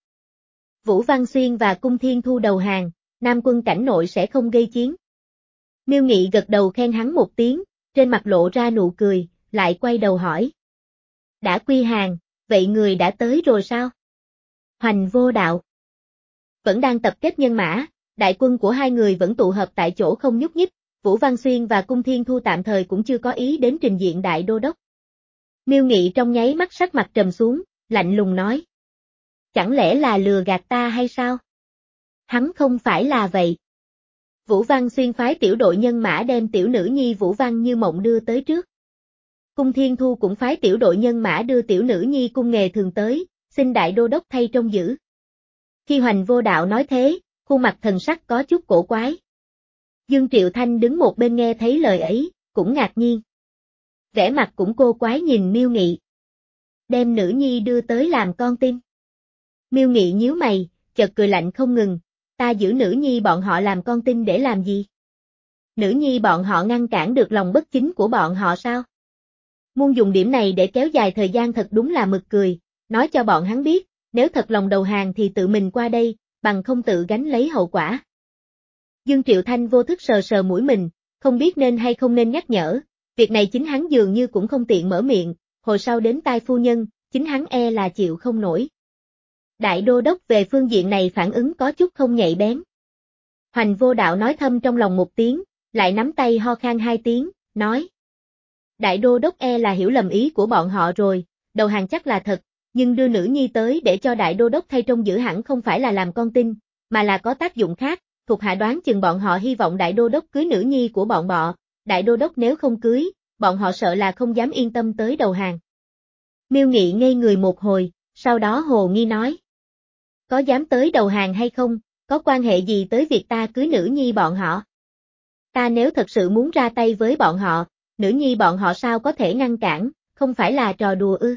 Vũ Văn Xuyên và Cung Thiên Thu đầu hàng, Nam quân cảnh nội sẽ không gây chiến. Miêu Nghị gật đầu khen hắn một tiếng, trên mặt lộ ra nụ cười, lại quay đầu hỏi. Đã quy hàng, vậy người đã tới rồi sao? Hoành Vô Đạo. Vẫn đang tập kết nhân mã, đại quân của hai người vẫn tụ hợp tại chỗ không nhúc nhích, Vũ Văn Xuyên và Cung Thiên Thu tạm thời cũng chưa có ý đến trình diện đại đô đốc. Miêu Nghị trong nháy mắt sắc mặt trầm xuống, lạnh lùng nói. Chẳng lẽ là lừa gạt ta hay sao? Hắn không phải là vậy. Vũ Văn Xuyên phái tiểu đội nhân mã đem tiểu nữ nhi Vũ Văn Như Mộng đưa tới trước. Cung Thiên Thu cũng phái tiểu đội nhân mã đưa tiểu nữ nhi Cung Nghề Thường tới, xin đại đô đốc thay trông giữ. Khi Hoành Vô Đạo nói thế, khuôn mặt thần sắc có chút cổ quái. Dương Triệu Thanh đứng một bên nghe thấy lời ấy, cũng ngạc nhiên. Vẻ mặt cũng cô quái nhìn Miêu Nghị. Đem nữ nhi đưa tới làm con tin. Miêu Nghị nhíu mày, chợt cười lạnh không ngừng, ta giữ nữ nhi bọn họ làm con tin để làm gì? Nữ nhi bọn họ ngăn cản được lòng bất chính của bọn họ sao? Muốn dùng điểm này để kéo dài thời gian thật đúng là mực cười, nói cho bọn hắn biết, nếu thật lòng đầu hàng thì tự mình qua đây, bằng không tự gánh lấy hậu quả. Dương Triệu Thanh vô thức sờ sờ mũi mình, không biết nên hay không nên nhắc nhở, việc này chính hắn dường như cũng không tiện mở miệng, hồi sau đến tai phu nhân, chính hắn e là chịu không nổi. Đại đô đốc về phương diện này phản ứng có chút không nhạy bén. Hoành Vô Đạo nói thầm trong lòng một tiếng, lại nắm tay ho khan hai tiếng, nói. Đại đô đốc e là hiểu lầm ý của bọn họ rồi, đầu hàng chắc là thật, nhưng đưa nữ nhi tới để cho đại đô đốc thay trông giữ hẳn không phải là làm con tin, mà là có tác dụng khác, thuộc hạ đoán chừng bọn họ hy vọng đại đô đốc cưới nữ nhi của bọn bọ, đại đô đốc nếu không cưới, bọn họ sợ là không dám yên tâm tới đầu hàng. Miêu Nghị ngây người một hồi, sau đó hồ nghi nói. Có dám tới đầu hàng hay không, có quan hệ gì tới việc ta cưới nữ nhi bọn họ? Ta nếu thật sự muốn ra tay với bọn họ, nữ nhi bọn họ sao có thể ngăn cản, không phải là trò đùa ư?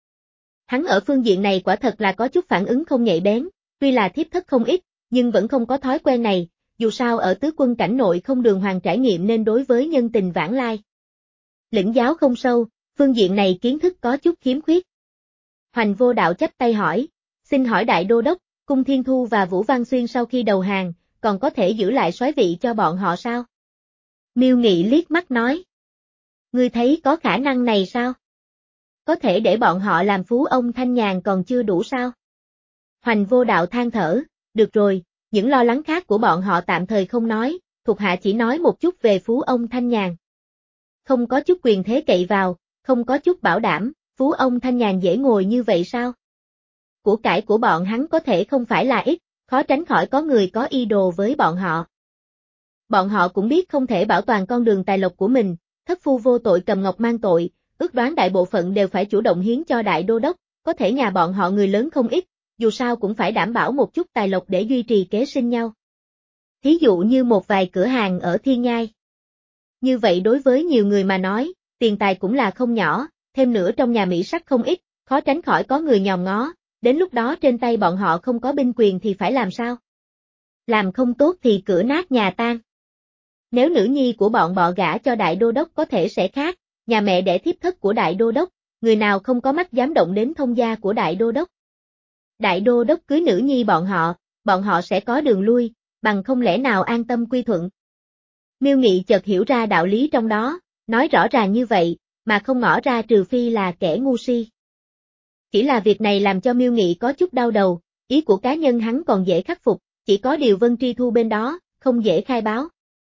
Hắn ở phương diện này quả thật là có chút phản ứng không nhạy bén, tuy là thiếp thất không ít, nhưng vẫn không có thói quen này, dù sao ở tứ quân cảnh nội không đường hoàng trải nghiệm nên đối với nhân tình vãng lai. Lĩnh giáo không sâu, phương diện này kiến thức có chút khiếm khuyết. Hoành Vô Đạo chắp tay hỏi, xin hỏi đại đô đốc, Cung Thiên Thu và Vũ Văn Xuyên sau khi đầu hàng, còn có thể giữ lại soái vị cho bọn họ sao? Miêu Nghị liếc mắt nói. Ngươi thấy có khả năng này sao? Có thể để bọn họ làm phú ông thanh nhàn còn chưa đủ sao? Hoành Vô Đạo than thở, được rồi, những lo lắng khác của bọn họ tạm thời không nói, thuộc hạ chỉ nói một chút về phú ông thanh nhàn. Không có chút quyền thế cậy vào, không có chút bảo đảm, phú ông thanh nhàn dễ ngồi như vậy sao? Của cải của bọn hắn có thể không phải là ít, khó tránh khỏi có người có ý đồ với bọn họ. Bọn họ cũng biết không thể bảo toàn con đường tài lộc của mình, thất phu vô tội cầm ngọc mang tội, ước đoán đại bộ phận đều phải chủ động hiến cho đại đô đốc, có thể nhà bọn họ người lớn không ít, dù sao cũng phải đảm bảo một chút tài lộc để duy trì kế sinh nhau. Thí dụ như một vài cửa hàng ở Thiên Nhai. Như vậy đối với nhiều người mà nói, tiền tài cũng là không nhỏ, thêm nữa trong nhà mỹ sắc không ít, khó tránh khỏi có người nhòm ngó, đến lúc đó trên tay bọn họ không có binh quyền thì phải làm sao? Làm không tốt thì cửa nát nhà tan. Nếu nữ nhi của bọn bọ gả cho đại đô đốc có thể sẽ khác, nhà mẹ đẻ thiếp thất của đại đô đốc, người nào không có mắt dám động đến thông gia của đại đô đốc. Đại đô đốc cưới nữ nhi bọn họ, bọn họ sẽ có đường lui, bằng không lẽ nào an tâm quy thuận. Miêu Nghị chợt hiểu ra đạo lý trong đó, nói rõ ràng như vậy, mà không ngỏ ra trừ phi là kẻ ngu si. Chỉ là việc này làm cho Miêu Nghị có chút đau đầu, ý của cá nhân hắn còn dễ khắc phục, chỉ có điều Vân Tri Thu bên đó, không dễ khai báo.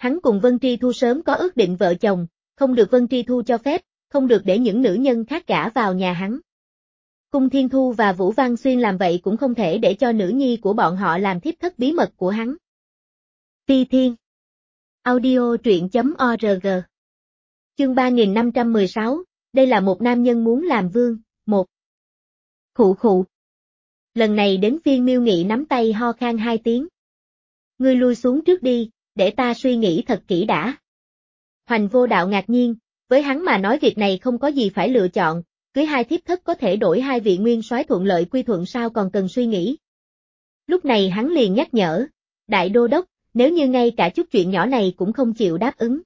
Hắn cùng Vân Tri Thu sớm có ước định vợ chồng, không được Vân Tri Thu cho phép, không được để những nữ nhân khác gả vào nhà hắn. Cung Thiên Thu và Vũ Văn Xuyên làm vậy cũng không thể để cho nữ nhi của bọn họ làm thiếp thất bí mật của hắn. Phi Thiên Audio truyện chấm org Chương ba nghìn năm trăm mười sáu, đây là một nam nhân muốn làm vương, một. Khụ khụ. Lần này đến phiên Miêu Nghị nắm tay ho khan hai tiếng. Ngươi lui xuống trước đi, để ta suy nghĩ thật kỹ đã. Hoành Vô Đạo ngạc nhiên, với hắn mà nói việc này không có gì phải lựa chọn, cưới hai thiếp thất có thể đổi hai vị nguyên soái thuận lợi quy thuận sao còn cần suy nghĩ. Lúc này hắn liền nhắc nhở, Đại Đô Đốc, nếu như ngay cả chút chuyện nhỏ này cũng không chịu đáp ứng.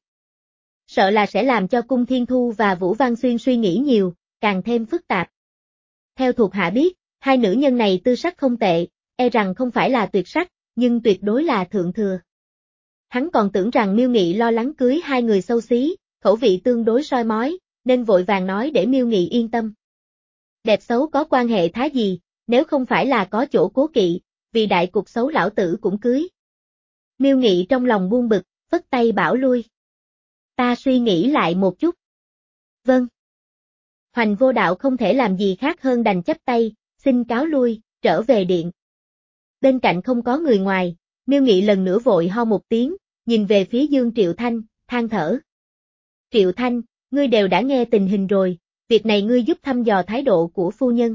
Sợ là sẽ làm cho Cung Thiên Thu và Vũ Văn Xuyên suy nghĩ nhiều, càng thêm phức tạp. Theo thuộc hạ biết, hai nữ nhân này tư sắc không tệ, e rằng không phải là tuyệt sắc, nhưng tuyệt đối là thượng thừa. Hắn còn tưởng rằng Miêu Nghị lo lắng cưới hai người xấu xí, khẩu vị tương đối soi mói, nên vội vàng nói để Miêu Nghị yên tâm. Đẹp xấu có quan hệ thái gì, nếu không phải là có chỗ cố kỵ, vì đại cục xấu lão tử cũng cưới. Miêu Nghị trong lòng buông bực, phất tay bảo lui. Ta suy nghĩ lại một chút. Vâng. Hoành Vô Đạo không thể làm gì khác hơn đành chắp tay, xin cáo lui, trở về điện. Bên cạnh không có người ngoài, Miêu Nghị lần nữa vội ho một tiếng, nhìn về phía Dương Triệu Thanh, than thở. Triệu Thanh, ngươi đều đã nghe tình hình rồi, việc này ngươi giúp thăm dò thái độ của phu nhân.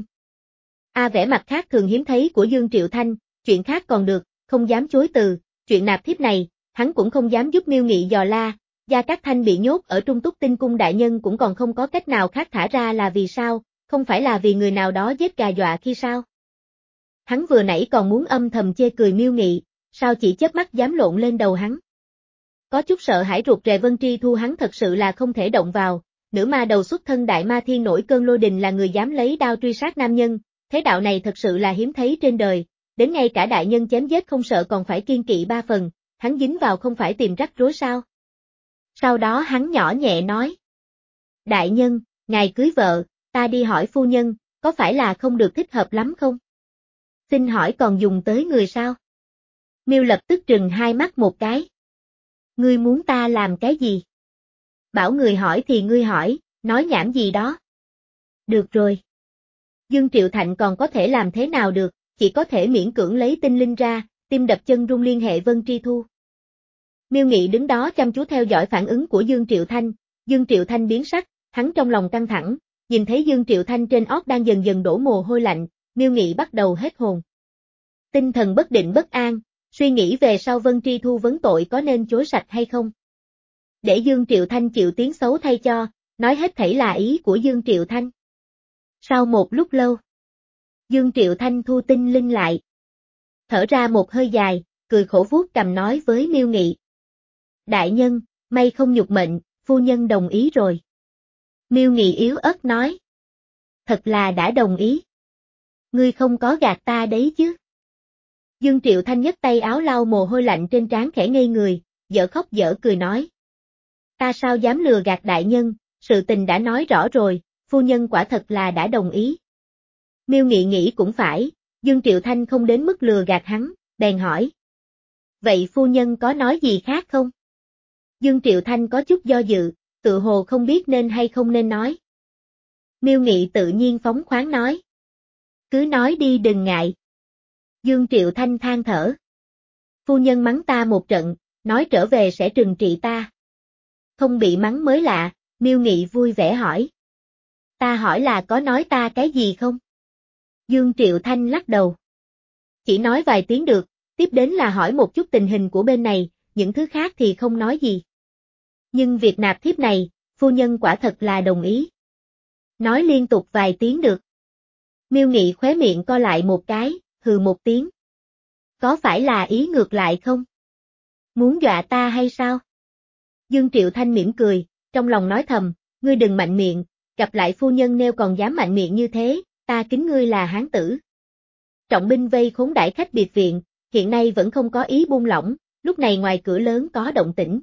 A vẻ mặt khác thường hiếm thấy của Dương Triệu Thanh, chuyện khác còn được, không dám chối từ, chuyện nạp thiếp này, hắn cũng không dám giúp Miêu Nghị dò la, Gia Cát Thanh bị nhốt ở Trung Túc Tinh Cung đại nhân cũng còn không có cách nào khác thả ra là vì sao, không phải là vì người nào đó giết gà dọa khi sao. Hắn vừa nãy còn muốn âm thầm chê cười Miêu Nghị, sao chỉ chớp mắt dám lộn lên đầu hắn. Có chút sợ hãi ruột rè Vân Tri Thu hắn thật sự là không thể động vào, nữ ma đầu xuất thân đại ma thiên nổi cơn lôi đình là người dám lấy đao truy sát nam nhân, thế đạo này thật sự là hiếm thấy trên đời, đến ngay cả đại nhân chém giết không sợ còn phải kiên kỵ ba phần, hắn dính vào không phải tìm rắc rối sao. Sau đó hắn nhỏ nhẹ nói. Đại nhân, ngài cưới vợ, ta đi hỏi phu nhân, có phải là không được thích hợp lắm không? Xin hỏi còn dùng tới người sao? Miêu lập tức trừng hai mắt một cái. Ngươi muốn ta làm cái gì? Bảo người hỏi thì ngươi hỏi, nói nhảm gì đó. Được rồi. Dương Triệu Thạnh còn có thể làm thế nào được, chỉ có thể miễn cưỡng lấy tinh linh ra, tim đập chân rung liên hệ Vân Tri Thu. Miêu Nghị đứng đó chăm chú theo dõi phản ứng của Dương Triệu Thanh, Dương Triệu Thanh biến sắc, hắn trong lòng căng thẳng, nhìn thấy Dương Triệu Thanh trên ót đang dần dần đổ mồ hôi lạnh, Miêu Nghị bắt đầu hết hồn. Tinh thần bất định bất an, suy nghĩ về sau Vân Tri Thu vấn tội có nên chối sạch hay không. Để Dương Triệu Thanh chịu tiếng xấu thay cho, nói hết thảy là ý của Dương Triệu Thanh. Sau một lúc lâu, Dương Triệu Thanh thu tinh linh lại. Thở ra một hơi dài, cười khổ vuốt cằm nói với Miêu Nghị. Đại nhân, may không nhục mệnh, phu nhân đồng ý rồi. Miêu Nghị yếu ớt nói. Thật là đã đồng ý. Ngươi không có gạt ta đấy chứ. Dương Triệu Thanh nhấc tay áo lau mồ hôi lạnh trên trán khẽ ngây người, dở khóc dở cười nói. Ta sao dám lừa gạt đại nhân, sự tình đã nói rõ rồi, phu nhân quả thật là đã đồng ý. Miêu Nghị nghĩ cũng phải, Dương Triệu Thanh không đến mức lừa gạt hắn, bèn hỏi. Vậy phu nhân có nói gì khác không? Dương Triệu Thanh có chút do dự, tự hồ không biết nên hay không nên nói. Miêu Nghị tự nhiên phóng khoáng nói. Cứ nói đi đừng ngại. Dương Triệu Thanh than thở. Phu nhân mắng ta một trận, nói trở về sẽ trừng trị ta. Không bị mắng mới lạ, Miêu Nghị vui vẻ hỏi. Ta hỏi là có nói ta cái gì không? Dương Triệu Thanh lắc đầu. Chỉ nói vài tiếng được, tiếp đến là hỏi một chút tình hình của bên này, những thứ khác thì không nói gì. Nhưng việc nạp thiếp này, phu nhân quả thật là đồng ý. Nói liên tục vài tiếng được. Miêu Nghị khóe miệng co lại một cái, hừ một tiếng. Có phải là ý ngược lại không? Muốn dọa ta hay sao? Dương Triệu Thanh mỉm cười, trong lòng nói thầm, ngươi đừng mạnh miệng, gặp lại phu nhân nếu còn dám mạnh miệng như thế, ta kính ngươi là hán tử. Trọng binh vây khốn đãi khách biệt viện, hiện nay vẫn không có ý buông lỏng, lúc này ngoài cửa lớn có động tĩnh.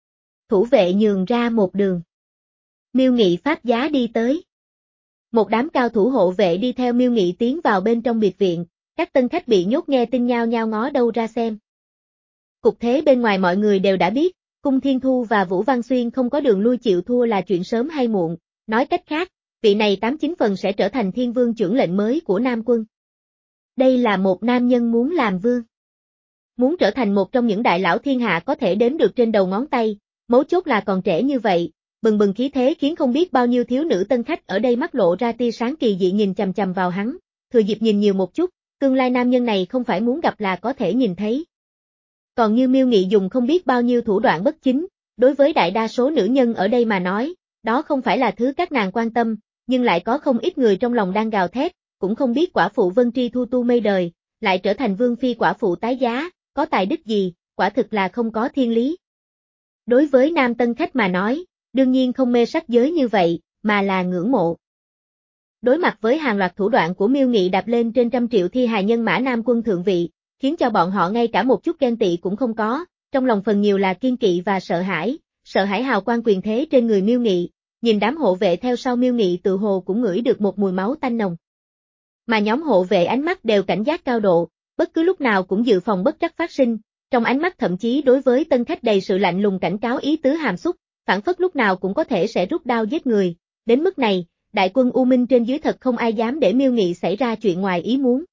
Thủ vệ nhường ra một đường. Miêu Nghị phát giá đi tới. Một đám cao thủ hộ vệ đi theo Miêu Nghị tiến vào bên trong biệt viện, các tân khách bị nhốt nghe tin nhao nhao ngó đâu ra xem. Cục thế bên ngoài mọi người đều đã biết, Cung Thiên Thu và Vũ Văn Xuyên không có đường lui, chịu thua là chuyện sớm hay muộn, nói cách khác, vị này tám chín phần sẽ trở thành thiên vương chưởng lệnh mới của Nam Quân. Đây là một nam nhân muốn làm vương. Muốn trở thành một trong những đại lão thiên hạ có thể đếm được trên đầu ngón tay, mấu chốt là còn trẻ như vậy, bừng bừng khí thế khiến không biết bao nhiêu thiếu nữ tân khách ở đây mắt lộ ra tia sáng kỳ dị nhìn chằm chằm vào hắn, thừa dịp nhìn nhiều một chút, tương lai nam nhân này không phải muốn gặp là có thể nhìn thấy. Còn như Miêu Nghị dùng không biết bao nhiêu thủ đoạn bất chính, đối với đại đa số nữ nhân ở đây mà nói, đó không phải là thứ các nàng quan tâm, nhưng lại có không ít người trong lòng đang gào thét, cũng không biết quả phụ Vân Tri thu tu mây đời, lại trở thành vương phi quả phụ tái giá, có tài đức gì, quả thực là không có thiên lý. Đối với nam tân khách mà nói, đương nhiên không mê sắc giới như vậy, mà là ngưỡng mộ. Đối mặt với hàng loạt thủ đoạn của Miêu Nghị đạp lên trên trăm triệu thi hài nhân mã Nam Quân thượng vị, khiến cho bọn họ ngay cả một chút ghen tị cũng không có, trong lòng phần nhiều là kiên kỵ và sợ hãi, sợ hãi hào quang quyền thế trên người Miêu Nghị, nhìn đám hộ vệ theo sau Miêu Nghị tự hồ cũng ngửi được một mùi máu tanh nồng. Mà nhóm hộ vệ ánh mắt đều cảnh giác cao độ, bất cứ lúc nào cũng dự phòng bất trắc phát sinh, trong ánh mắt thậm chí đối với tân khách đầy sự lạnh lùng cảnh cáo ý tứ hàm xúc, phản phất lúc nào cũng có thể sẽ rút đao giết người, đến mức này, đại quân U Minh trên dưới thật không ai dám để Miêu Nghị xảy ra chuyện ngoài ý muốn.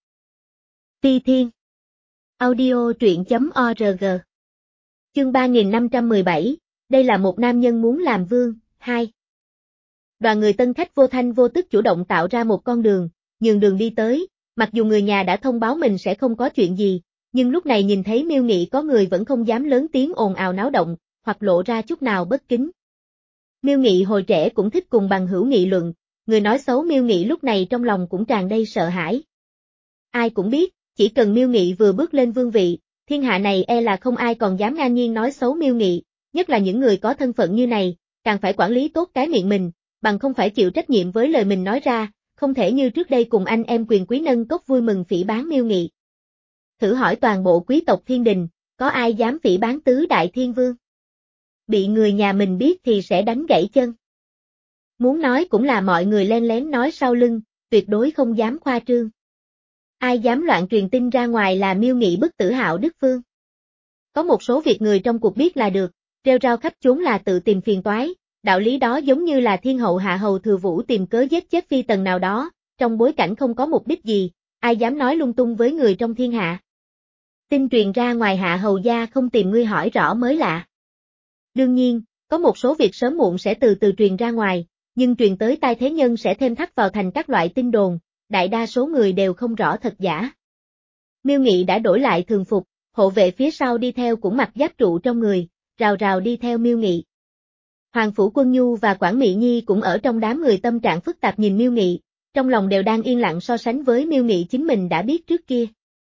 Phi Thiên Audio truyện chấm org Chương ba nghìn năm trăm mười bảy, đây là một nam nhân muốn làm vương, hai. Đoàn người tân khách vô thanh vô tức chủ động tạo ra một con đường, nhường đường đi tới, mặc dù người nhà đã thông báo mình sẽ không có chuyện gì, nhưng lúc này nhìn thấy Miêu Nghị có người vẫn không dám lớn tiếng ồn ào náo động, hoặc lộ ra chút nào bất kính. Miêu Nghị hồi trẻ cũng thích cùng bằng hữu nghị luận, người nói xấu Miêu Nghị lúc này trong lòng cũng tràn đầy sợ hãi. Ai cũng biết, chỉ cần Miêu Nghị vừa bước lên vương vị, thiên hạ này e là không ai còn dám ngang nhiên nói xấu Miêu Nghị, nhất là những người có thân phận như này, càng phải quản lý tốt cái miệng mình, bằng không phải chịu trách nhiệm với lời mình nói ra, không thể như trước đây cùng anh em quyền quý nâng cốc vui mừng phỉ báng Miêu Nghị. Thử hỏi toàn bộ quý tộc thiên đình, có ai dám phỉ báng tứ đại thiên vương? Bị người nhà mình biết thì sẽ đánh gãy chân. Muốn nói cũng là mọi người len lén nói sau lưng, tuyệt đối không dám khoa trương. Ai dám loạn truyền tin ra ngoài là Miêu Nghị bức tử hạo đức phương. Có một số việc người trong cuộc biết là được, rêu rao khắp chốn là tự tìm phiền toái, đạo lý đó giống như là thiên hậu hạ hầu Thừa Vũ tìm cớ giết chết phi tần nào đó, trong bối cảnh không có mục đích gì, ai dám nói lung tung với người trong thiên hạ. Tin truyền ra ngoài hạ hầu gia không tìm ngươi hỏi rõ mới lạ. Đương nhiên, có một số việc sớm muộn sẽ từ từ truyền ra ngoài, nhưng truyền tới tai thế nhân sẽ thêm thắt vào thành các loại tin đồn, đại đa số người đều không rõ thật giả. Miêu Nghị đã đổi lại thường phục, hộ vệ phía sau đi theo cũng mặc giáp trụ trong người, rào rào đi theo Miêu Nghị. Hoàng Phủ Quân Nhu và Quản Mị Nhi cũng ở trong đám người tâm trạng phức tạp nhìn Miêu Nghị, trong lòng đều đang yên lặng so sánh với Miêu Nghị chính mình đã biết trước kia.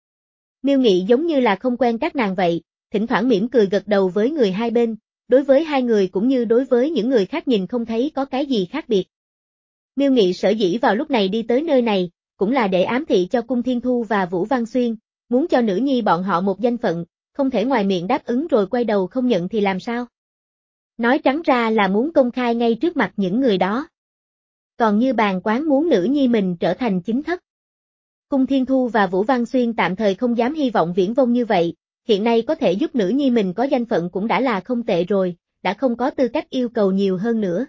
Miêu Nghị giống như là không quen các nàng vậy, thỉnh thoảng mỉm cười gật đầu với người hai bên, đối với hai người cũng như đối với những người khác nhìn không thấy có cái gì khác biệt. Miêu Nghị sở dĩ vào lúc này đi tới nơi này, cũng là để ám thị cho Cung Thiên Thu và Vũ Văn Xuyên, muốn cho nữ nhi bọn họ một danh phận, không thể ngoài miệng đáp ứng rồi quay đầu không nhận thì làm sao. Nói trắng ra là muốn công khai ngay trước mặt những người đó. Còn như bàn quán muốn nữ nhi mình trở thành chính thất. Cung Thiên Thu và Vũ Văn Xuyên tạm thời không dám hy vọng viển vông như vậy, hiện nay có thể giúp nữ nhi mình có danh phận cũng đã là không tệ rồi, đã không có tư cách yêu cầu nhiều hơn nữa.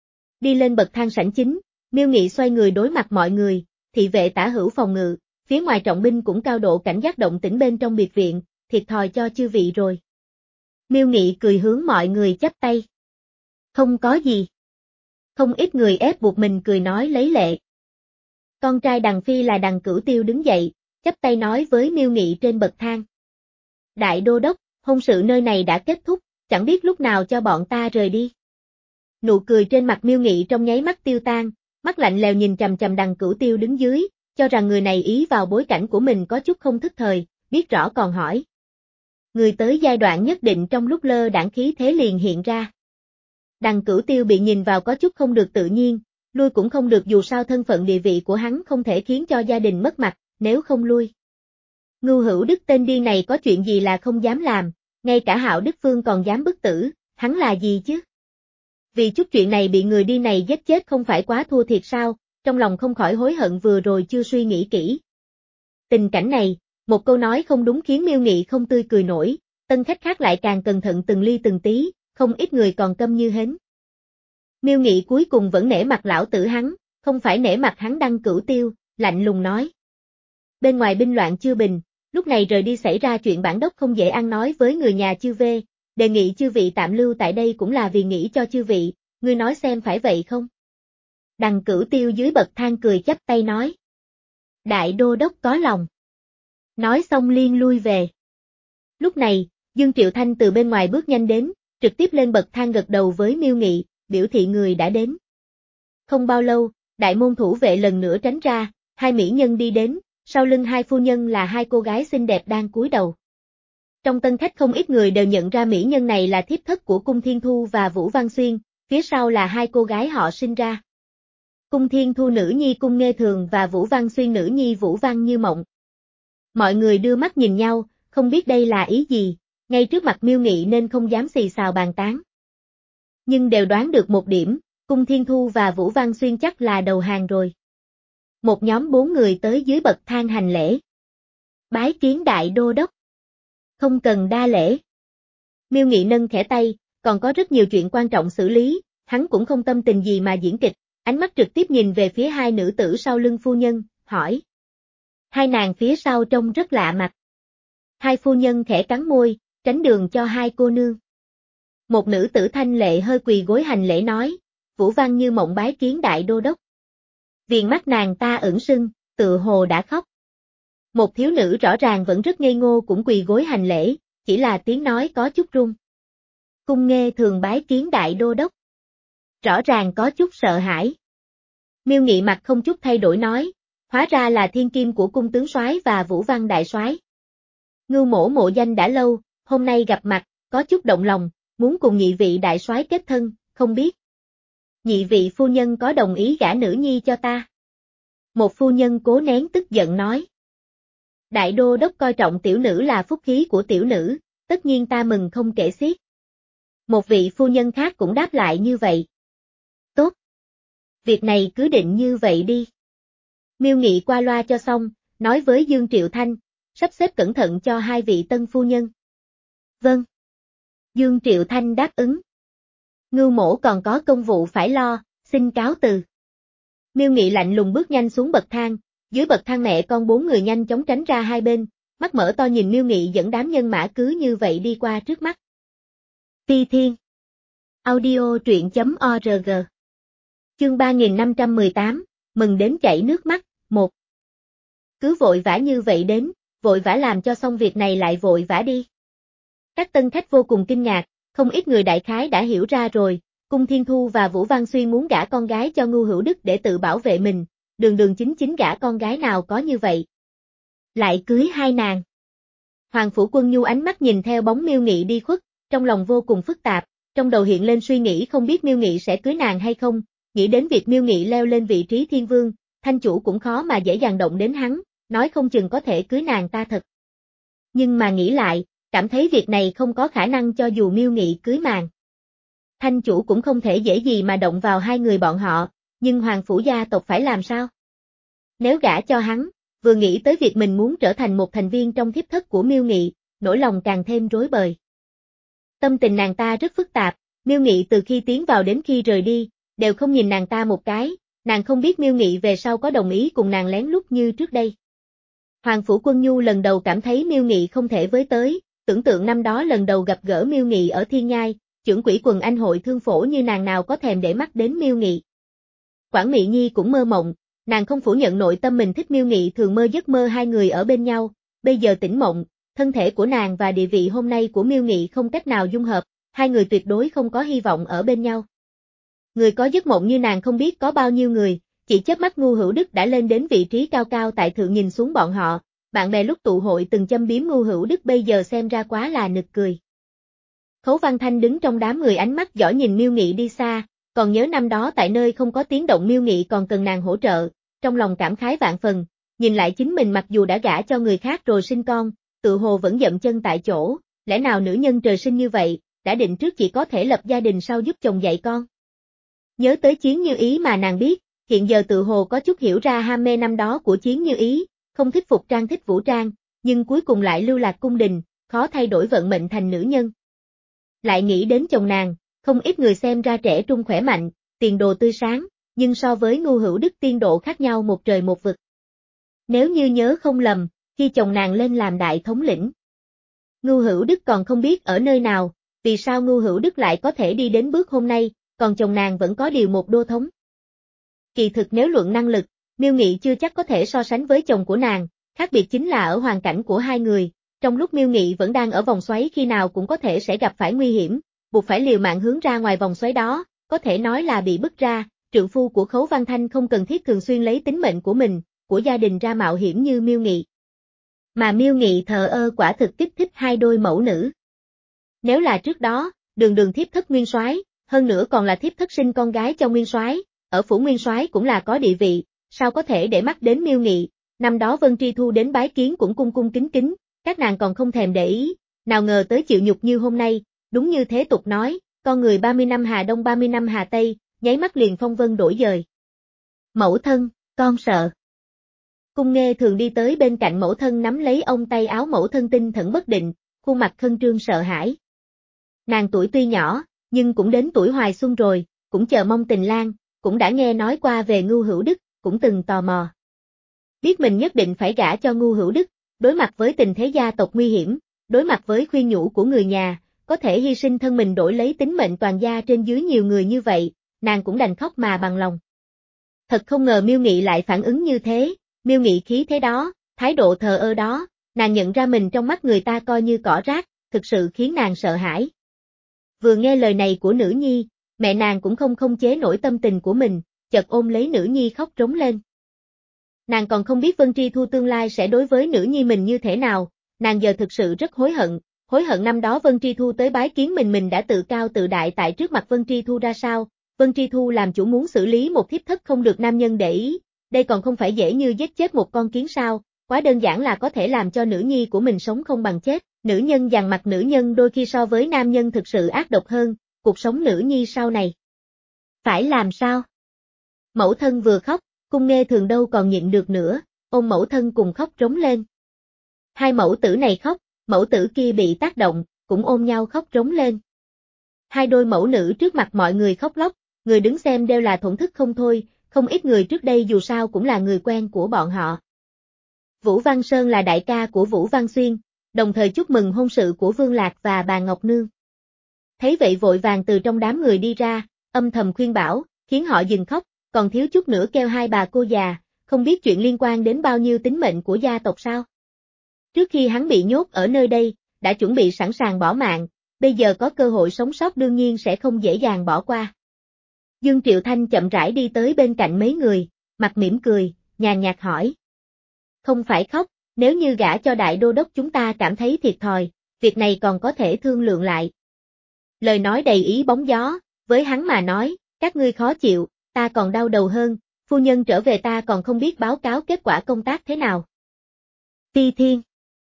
Đi lên bậc thang sảnh chính, Miêu Nghị xoay người đối mặt mọi người, thị vệ tả hữu phòng ngự, phía ngoài trọng binh cũng cao độ cảnh giác động tĩnh bên trong biệt viện, thiệt thòi cho chư vị rồi. Miêu Nghị cười hướng mọi người chắp tay. Không có gì. Không ít người ép buộc mình cười nói lấy lệ. Con trai Đằng Phi là Đằng Cửu Tiêu đứng dậy, chắp tay nói với Miêu Nghị trên bậc thang. Đại đô đốc, hôn sự nơi này đã kết thúc, chẳng biết lúc nào cho bọn ta rời đi. Nụ cười trên mặt Miêu Nghị trong nháy mắt tiêu tan, mắt lạnh lèo nhìn chằm chằm Đằng Cửu Tiêu đứng dưới, cho rằng người này ý vào bối cảnh của mình có chút không thức thời, biết rõ còn hỏi. Người tới giai đoạn nhất định trong lúc lơ đãng khí thế liền hiện ra. Đằng Cửu Tiêu bị nhìn vào có chút không được tự nhiên, lui cũng không được dù sao thân phận địa vị của hắn không thể khiến cho gia đình mất mặt, nếu không lui. Ngưu Hữu Đức tên điên này có chuyện gì là không dám làm, ngay cả Hạo Đức Phương còn dám bức tử, hắn là gì chứ? Vì chút chuyện này bị người điên này giết chết không phải quá thua thiệt sao, trong lòng không khỏi hối hận vừa rồi chưa suy nghĩ kỹ. Tình cảnh này, một câu nói không đúng khiến Miêu Nghị không tươi cười nổi, tân khách khác lại càng cẩn thận từng ly từng tí, không ít người còn câm như hến. Miêu Nghị cuối cùng vẫn nể mặt lão tử hắn, không phải nể mặt hắn Đăng Cửu Tiêu, lạnh lùng nói. Bên ngoài binh loạn chưa bình, lúc này rời đi xảy ra chuyện bản đốc không dễ ăn nói với người nhà chư vê, đề nghị chư vị tạm lưu tại đây cũng là vì nghĩ cho chư vị, ngươi nói xem phải vậy không? Đằng Cửu Tiêu dưới bậc thang cười chắp tay nói. Đại đô đốc có lòng. Nói xong liên lui về. Lúc này, Dương Triệu Thanh từ bên ngoài bước nhanh đến, trực tiếp lên bậc thang gật đầu với Miêu Nghị, biểu thị người đã đến. Không bao lâu, đại môn thủ vệ lần nữa tránh ra, hai mỹ nhân đi đến, sau lưng hai phu nhân là hai cô gái xinh đẹp đang cúi đầu. Trong tân khách không ít người đều nhận ra mỹ nhân này là thiếp thất của Cung Thiên Thu và Vũ Văn Xuyên, phía sau là hai cô gái họ sinh ra. Cung Thiên Thu nữ nhi Cung Nghê Thường và Vũ Văn Xuyên nữ nhi Vũ Văn Như Mộng. Mọi người đưa mắt nhìn nhau, không biết đây là ý gì, ngay trước mặt Miêu Nghị nên không dám xì xào bàn tán. Nhưng đều đoán được một điểm, Cung Thiên Thu và Vũ Văn Xuyên chắc là đầu hàng rồi. Một nhóm bốn người tới dưới bậc thang hành lễ. Bái kiến đại đô đốc. Không cần đa lễ. Miêu Nghị nâng khẽ tay, còn có rất nhiều chuyện quan trọng xử lý, hắn cũng không tâm tình gì mà diễn kịch, ánh mắt trực tiếp nhìn về phía hai nữ tử sau lưng phu nhân, hỏi. Hai nàng phía sau trông rất lạ mặt. Hai phu nhân khẽ cắn môi, tránh đường cho hai cô nương. Một nữ tử thanh lệ hơi quỳ gối hành lễ nói, Vũ Văn Như Mộng bái kiến đại đô đốc. Viền mắt nàng ta ửng sưng, tựa hồ đã khóc. Một thiếu nữ rõ ràng vẫn rất ngây ngô cũng quỳ gối hành lễ, chỉ là tiếng nói có chút run. Cung Nghê Thường bái kiến đại đô đốc. Rõ ràng có chút sợ hãi. Miêu Nghị mặt không chút thay đổi nói, hóa ra là thiên kim của cung tướng soái và Vũ Văn đại soái. Ngưu mổ mộ danh đã lâu, hôm nay gặp mặt, có chút động lòng, muốn cùng nhị vị đại soái kết thân, không biết. Nhị vị phu nhân có đồng ý gả nữ nhi cho ta? Một phu nhân cố nén tức giận nói. Đại đô đốc coi trọng tiểu nữ là phúc khí của tiểu nữ, tất nhiên ta mừng không kể xiết. Một vị phu nhân khác cũng đáp lại như vậy. Tốt. Việc này cứ định như vậy đi. Miêu Nghị qua loa cho xong, nói với Dương Triệu Thanh, sắp xếp cẩn thận cho hai vị tân phu nhân. Vâng. Dương Triệu Thanh đáp ứng. Ngưu mổ còn có công vụ phải lo, xin cáo từ. Miêu Nghị lạnh lùng bước nhanh xuống bậc thang, dưới bậc thang mẹ con bốn người nhanh chóng tránh ra hai bên, mắt mở to nhìn Miêu Nghị dẫn đám nhân mã cứ như vậy đi qua trước mắt. Ti Thiên. Audio truyện chấm org. Chương ba nghìn năm trăm mười tám, mừng đến chảy nước mắt, một. Cứ vội vã như vậy đến, vội vã làm cho xong việc này lại vội vã đi. Các tân khách vô cùng kinh ngạc, không ít người đại khái đã hiểu ra rồi, Cung Thiên Thu và Vũ Văn Xuyên muốn gả con gái cho Ngưu Hữu Đức để tự bảo vệ mình, đường đường chính chính gả con gái nào có như vậy. Lại cưới hai nàng. Hoàng Phủ Quân Nhu ánh mắt nhìn theo bóng Miêu Nghị đi khuất, trong lòng vô cùng phức tạp, trong đầu hiện lên suy nghĩ không biết Miêu Nghị sẽ cưới nàng hay không, nghĩ đến việc Miêu Nghị leo lên vị trí thiên vương, thanh chủ cũng khó mà dễ dàng động đến hắn, nói không chừng có thể cưới nàng ta thật. Nhưng mà nghĩ lại, cảm thấy việc này không có khả năng cho dù Miêu Nghị cưới màn. Thanh chủ cũng không thể dễ gì mà động vào hai người bọn họ, nhưng Hoàng Phủ gia tộc phải làm sao? Nếu gả cho hắn, vừa nghĩ tới việc mình muốn trở thành một thành viên trong thiếp thất của Miêu Nghị, nỗi lòng càng thêm rối bời. Tâm tình nàng ta rất phức tạp, Miêu Nghị từ khi tiến vào đến khi rời đi, đều không nhìn nàng ta một cái, nàng không biết Miêu Nghị về sau có đồng ý cùng nàng lén lút như trước đây. Hoàng Phủ Quân Nhu lần đầu cảm thấy Miêu Nghị không thể với tới, tưởng tượng năm đó lần đầu gặp gỡ Miêu Nghị ở Thiên Nhai, trưởng quỹ quần anh hội thương phổ như nàng nào có thèm để mắt đến Miêu Nghị. Quản Mị Nhi cũng mơ mộng, nàng không phủ nhận nội tâm mình thích Miêu Nghị thường mơ giấc mơ hai người ở bên nhau, bây giờ tỉnh mộng, thân thể của nàng và địa vị hôm nay của Miêu Nghị không cách nào dung hợp, hai người tuyệt đối không có hy vọng ở bên nhau. Người có giấc mộng như nàng không biết có bao nhiêu người, chỉ chớp mắt Ngưu Hữu Đức đã lên đến vị trí cao cao tại thượng nhìn xuống bọn họ, bạn bè lúc tụ hội từng châm biếm Ngưu Hữu Đức bây giờ xem ra quá là nực cười. Khấu Văn Thanh đứng trong đám người ánh mắt giỏi nhìn Miêu Nghị đi xa, còn nhớ năm đó tại nơi không có tiếng động Miêu Nghị còn cần nàng hỗ trợ, trong lòng cảm khái vạn phần, nhìn lại chính mình mặc dù đã gả cho người khác rồi sinh con, tự hồ vẫn dậm chân tại chỗ, lẽ nào nữ nhân trời sinh như vậy, đã định trước chỉ có thể lập gia đình sau giúp chồng dạy con. Nhớ tới Chiến Như Ý mà nàng biết, hiện giờ tự hồ có chút hiểu ra ham mê năm đó của Chiến Như Ý, không thích phục trang thích vũ trang, nhưng cuối cùng lại lưu lạc cung đình, khó thay đổi vận mệnh thành nữ nhân. Lại nghĩ đến chồng nàng, không ít người xem ra trẻ trung khỏe mạnh, tiền đồ tươi sáng, nhưng so với Ngưu Hữu Đức tiên độ khác nhau một trời một vực. Nếu như nhớ không lầm, khi chồng nàng lên làm đại thống lĩnh, Ngưu Hữu Đức còn không biết ở nơi nào, vì sao Ngưu Hữu Đức lại có thể đi đến bước hôm nay, còn chồng nàng vẫn có điều một đô thống. Kỳ thực nếu luận năng lực, Miêu Nghị chưa chắc có thể so sánh với chồng của nàng, khác biệt chính là ở hoàn cảnh của hai người, trong lúc Miêu Nghị vẫn đang ở vòng xoáy khi nào cũng có thể sẽ gặp phải nguy hiểm, buộc phải liều mạng hướng ra ngoài vòng xoáy đó, có thể nói là bị bức ra, trượng phu của Khấu Văn Thanh không cần thiết thường xuyên lấy tính mệnh của mình, của gia đình ra mạo hiểm như Miêu Nghị. Mà Miêu Nghị thờ ơ quả thực kích thích hai đôi mẫu nữ. Nếu là trước đó, Đường Đường thiếp thất nguyên soái, hơn nữa còn là thiếp thất sinh con gái cho nguyên soái, ở phủ nguyên soái cũng là có địa vị, sao có thể để mắt đến Miêu Nghị, năm đó Vân Tri Thu đến bái kiến cũng cung cung kính kính, các nàng còn không thèm để ý, nào ngờ tới chịu nhục như hôm nay, đúng như thế tục nói, con người ba mươi năm Hà Đông ba mươi năm Hà Tây, nháy mắt liền phong vân đổi dời. Mẫu thân, con sợ. Cung Nghê thường đi tới bên cạnh mẫu thân nắm lấy ông tay áo mẫu thân tinh thần bất định, khuôn mặt khẩn trương sợ hãi. Nàng tuổi tuy nhỏ, nhưng cũng đến tuổi hoài xuân rồi, cũng chờ mong tình lang, cũng đã nghe nói qua về Ngưu Hữu Đức, cũng từng tò mò. Biết mình nhất định phải gả cho Ngưu Hữu Đức, đối mặt với tình thế gia tộc nguy hiểm, đối mặt với khuyên nhủ của người nhà, có thể hy sinh thân mình đổi lấy tính mệnh toàn gia trên dưới nhiều người như vậy, nàng cũng đành khóc mà bằng lòng. Thật không ngờ Miêu Nghị lại phản ứng như thế, Miêu Nghị khí thế đó, thái độ thờ ơ đó, nàng nhận ra mình trong mắt người ta coi như cỏ rác, thực sự khiến nàng sợ hãi. Vừa nghe lời này của nữ nhi, mẹ nàng cũng không không chế nổi tâm tình của mình, chợt ôm lấy nữ nhi khóc trống lên. Nàng còn không biết Vân Tri Thu tương lai sẽ đối với nữ nhi mình như thế nào, nàng giờ thực sự rất hối hận, hối hận năm đó Vân Tri Thu tới bái kiến mình mình đã tự cao tự đại tại trước mặt Vân Tri Thu ra sao, Vân Tri Thu làm chủ muốn xử lý một thiếp thất không được nam nhân để ý, đây còn không phải dễ như giết chết một con kiến sao, quá đơn giản là có thể làm cho nữ nhi của mình sống không bằng chết, nữ nhân dằn mặt nữ nhân đôi khi so với nam nhân thực sự ác độc hơn, cuộc sống nữ nhi sau này. Phải làm sao? Mẫu thân vừa khóc, Cung Nghê thường đâu còn nhịn được nữa, ôm mẫu thân cùng khóc trống lên. Hai mẫu tử này khóc, mẫu tử kia bị tác động, cũng ôm nhau khóc trống lên. Hai đôi mẫu nữ trước mặt mọi người khóc lóc, người đứng xem đều là thổn thức không thôi, không ít người trước đây dù sao cũng là người quen của bọn họ. Vũ Văn Sơn là đại ca của Vũ Văn Xuyên, đồng thời chúc mừng hôn sự của Vương Lạc và bà Ngọc Nương. Thấy vậy vội vàng từ trong đám người đi ra, âm thầm khuyên bảo, khiến họ dừng khóc, còn thiếu chút nữa kêu hai bà cô già, không biết chuyện liên quan đến bao nhiêu tính mệnh của gia tộc sao. Trước khi hắn bị nhốt ở nơi đây, đã chuẩn bị sẵn sàng bỏ mạng, bây giờ có cơ hội sống sót đương nhiên sẽ không dễ dàng bỏ qua. Dương Triệu Thanh chậm rãi đi tới bên cạnh mấy người, mặt mỉm cười, nhàn nhạt hỏi. Không phải khóc, nếu như gả cho đại đô đốc chúng ta cảm thấy thiệt thòi, việc này còn có thể thương lượng lại. Lời nói đầy ý bóng gió, với hắn mà nói, các ngươi khó chịu, ta còn đau đầu hơn, phu nhân trở về ta còn không biết báo cáo kết quả công tác thế nào. Phi Thiên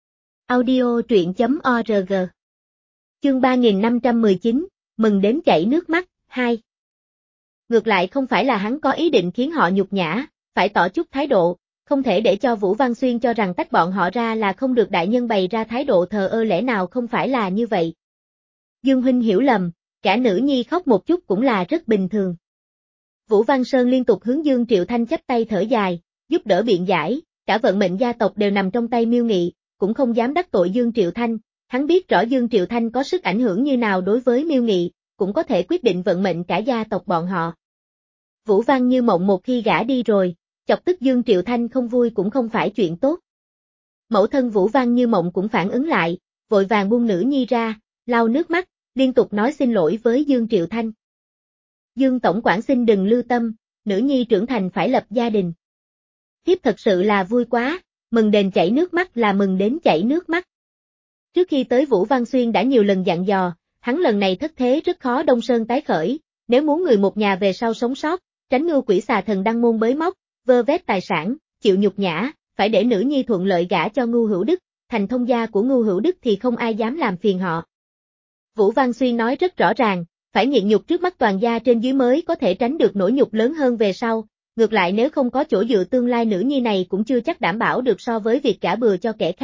Audio truyện.org Chương ba nghìn năm trăm mười chín, mừng đến chảy nước mắt, hai. Ngược lại không phải là hắn có ý định khiến họ nhục nhã, phải tỏ chút thái độ, không thể để cho Vũ Văn Xuyên cho rằng tách bọn họ ra là không được đại nhân bày ra thái độ thờ ơ lẽ nào không phải là như vậy. Dương huynh hiểu lầm, cả nữ nhi khóc một chút cũng là rất bình thường. Vũ Văn Sơn liên tục hướng Dương Triệu Thanh chắp tay thở dài, giúp đỡ biện giải, cả vận mệnh gia tộc đều nằm trong tay Miêu Nghị, cũng không dám đắc tội Dương Triệu Thanh, hắn biết rõ Dương Triệu Thanh có sức ảnh hưởng như nào đối với Miêu Nghị, cũng có thể quyết định vận mệnh cả gia tộc bọn họ. Vũ Văn Như Mộng một khi gả đi rồi, chọc tức Dương Triệu Thanh không vui cũng không phải chuyện tốt. Mẫu thân Vũ Văn Như Mộng cũng phản ứng lại, vội vàng buông nữ nhi ra, lau nước mắt, liên tục nói xin lỗi với Dương Triệu Thanh. Dương tổng quản xin đừng lưu tâm, nữ nhi trưởng thành phải lập gia đình. Thiếp thật sự là vui quá, mừng đến chảy nước mắt là mừng đến chảy nước mắt. Trước khi tới Vũ Văn Xuyên đã nhiều lần dặn dò, hắn lần này thất thế rất khó đông sơn tái khởi, nếu muốn người một nhà về sau sống sót, tránh ngưu quỷ xà thần đăng môn bới móc, vơ vét tài sản, chịu nhục nhã, phải để nữ nhi thuận lợi gả cho Ngưu Hữu Đức, thành thông gia của Ngưu Hữu Đức thì không ai dám làm phiền họ. Vũ Văn Xuyên nói rất rõ ràng, phải nhịn nhục trước mắt toàn gia trên dưới mới có thể tránh được nỗi nhục lớn hơn về sau, ngược lại nếu không có chỗ dựa tương lai nữ nhi này cũng chưa chắc đảm bảo được so với việc gả bừa cho kẻ khác,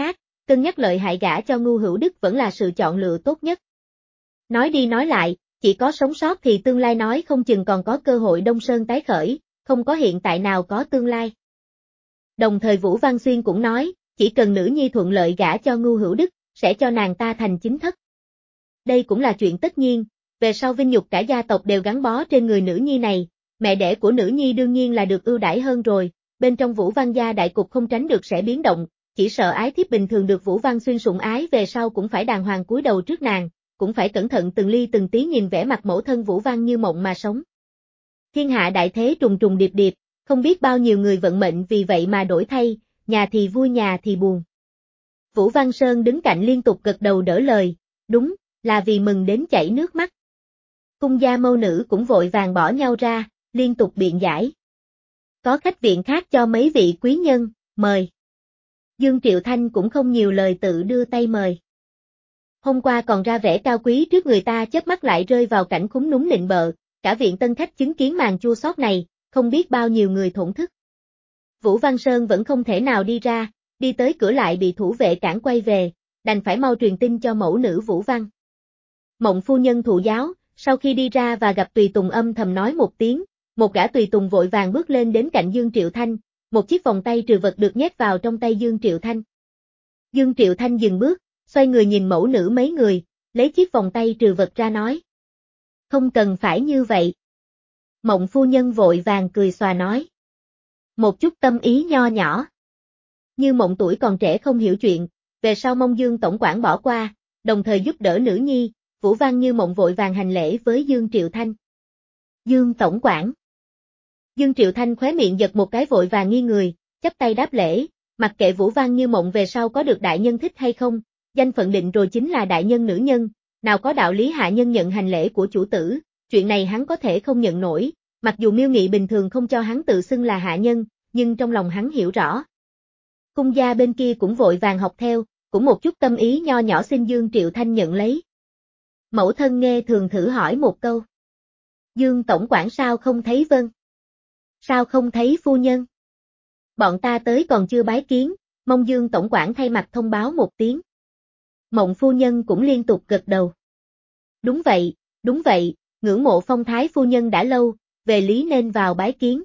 cân nhắc lợi hại gả cho Ngưu Hữu Đức vẫn là sự chọn lựa tốt nhất. Nói đi nói lại, chỉ có sống sót thì tương lai nói không chừng còn có cơ hội Đông Sơn tái khởi, không có hiện tại nào có tương lai. Đồng thời Vũ Văn Xuyên cũng nói, chỉ cần nữ nhi thuận lợi gả cho Ngưu Hữu Đức, sẽ cho nàng ta thành chính thất. Đây cũng là chuyện tất nhiên, về sau vinh nhục cả gia tộc đều gắn bó trên người nữ nhi này, mẹ đẻ của nữ nhi đương nhiên là được ưu đãi hơn rồi, bên trong Vũ Văn gia đại cục không tránh được sẽ biến động, chỉ sợ ái thiếp bình thường được Vũ Văn Xuyên sủng ái về sau cũng phải đàng hoàng cúi đầu trước nàng, cũng phải cẩn thận từng ly từng tí nhìn vẻ mặt mẫu thân Vũ Văn Như Mộng mà sống. Thiên hạ đại thế trùng trùng điệp điệp, không biết bao nhiêu người vận mệnh vì vậy mà đổi thay, nhà thì vui nhà thì buồn. Vũ Văn Sơn đứng cạnh liên tục gật đầu đỡ lời, đúng, là vì mừng đến chảy nước mắt. Cung gia mâu nữ cũng vội vàng bỏ nhau ra, liên tục biện giải. Có khách viện khác cho mấy vị quý nhân, mời. Dương Triệu Thanh cũng không nhiều lời tự đưa tay mời. Hôm qua còn ra vẻ cao quý trước người ta chớp mắt lại rơi vào cảnh khúm núm nịnh bợ, cả viện tân khách chứng kiến màn chua xót này, không biết bao nhiêu người thổn thức. Vũ Văn Sơn vẫn không thể nào đi ra, đi tới cửa lại bị thủ vệ cản quay về, đành phải mau truyền tin cho mẫu nữ Vũ Văn. Mộng phu nhân thụ giáo, sau khi đi ra và gặp tùy tùng âm thầm nói một tiếng, một gã tùy tùng vội vàng bước lên đến cạnh Dương Triệu Thanh, một chiếc vòng tay trừ vật được nhét vào trong tay Dương Triệu Thanh. Dương Triệu Thanh dừng bước, xoay người nhìn mẫu nữ mấy người, lấy chiếc vòng tay trừ vật ra nói. Không cần phải như vậy. Mộng phu nhân vội vàng cười xòa nói. Một chút tâm ý nho nhỏ. Như Mộng tuổi còn trẻ không hiểu chuyện, về sau mong Dương tổng quản bỏ qua, đồng thời giúp đỡ nữ nhi, Vũ Văn Như Mộng vội vàng hành lễ với Dương Triệu Thanh. Dương tổng quản. Dương Triệu Thanh khóe miệng giật một cái vội vàng nghi người, chắp tay đáp lễ, mặc kệ Vũ Văn Như Mộng về sau có được đại nhân thích hay không, danh phận định rồi chính là đại nhân nữ nhân, nào có đạo lý hạ nhân nhận hành lễ của chủ tử, chuyện này hắn có thể không nhận nổi, mặc dù Miêu Nghị bình thường không cho hắn tự xưng là hạ nhân, nhưng trong lòng hắn hiểu rõ. Cung gia bên kia cũng vội vàng học theo, cũng một chút tâm ý nho nhỏ xin Dương Triệu Thanh nhận lấy. Mẫu thân nghe thường thử hỏi một câu. Dương tổng quản sao không thấy Vân? Sao không thấy phu nhân? Bọn ta tới còn chưa bái kiến, mong Dương tổng quản thay mặt thông báo một tiếng. Mộng phu nhân cũng liên tục gật đầu. Đúng vậy, đúng vậy, ngưỡng mộ phong thái phu nhân đã lâu, về lý nên vào bái kiến.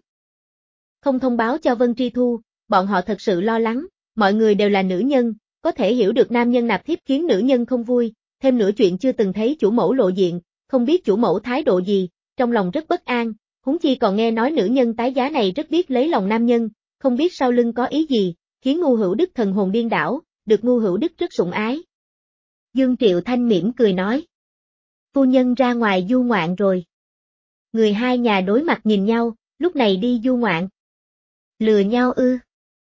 Không thông báo cho Vân Tri Thu, bọn họ thật sự lo lắng, mọi người đều là nữ nhân, có thể hiểu được nam nhân nạp thiếp khiến nữ nhân không vui, thêm nữa chuyện chưa từng thấy chủ mẫu lộ diện, không biết chủ mẫu thái độ gì, trong lòng rất bất an, huống chi còn nghe nói nữ nhân tái giá này rất biết lấy lòng nam nhân, không biết sau lưng có ý gì, khiến Ngưu Hữu Đức thần hồn điên đảo, được Ngưu Hữu Đức rất sủng ái. Dương Triệu Thanh mỉm cười nói. Phu nhân ra ngoài du ngoạn rồi. Người hai nhà đối mặt nhìn nhau, lúc này đi du ngoạn. Lừa nhau ư.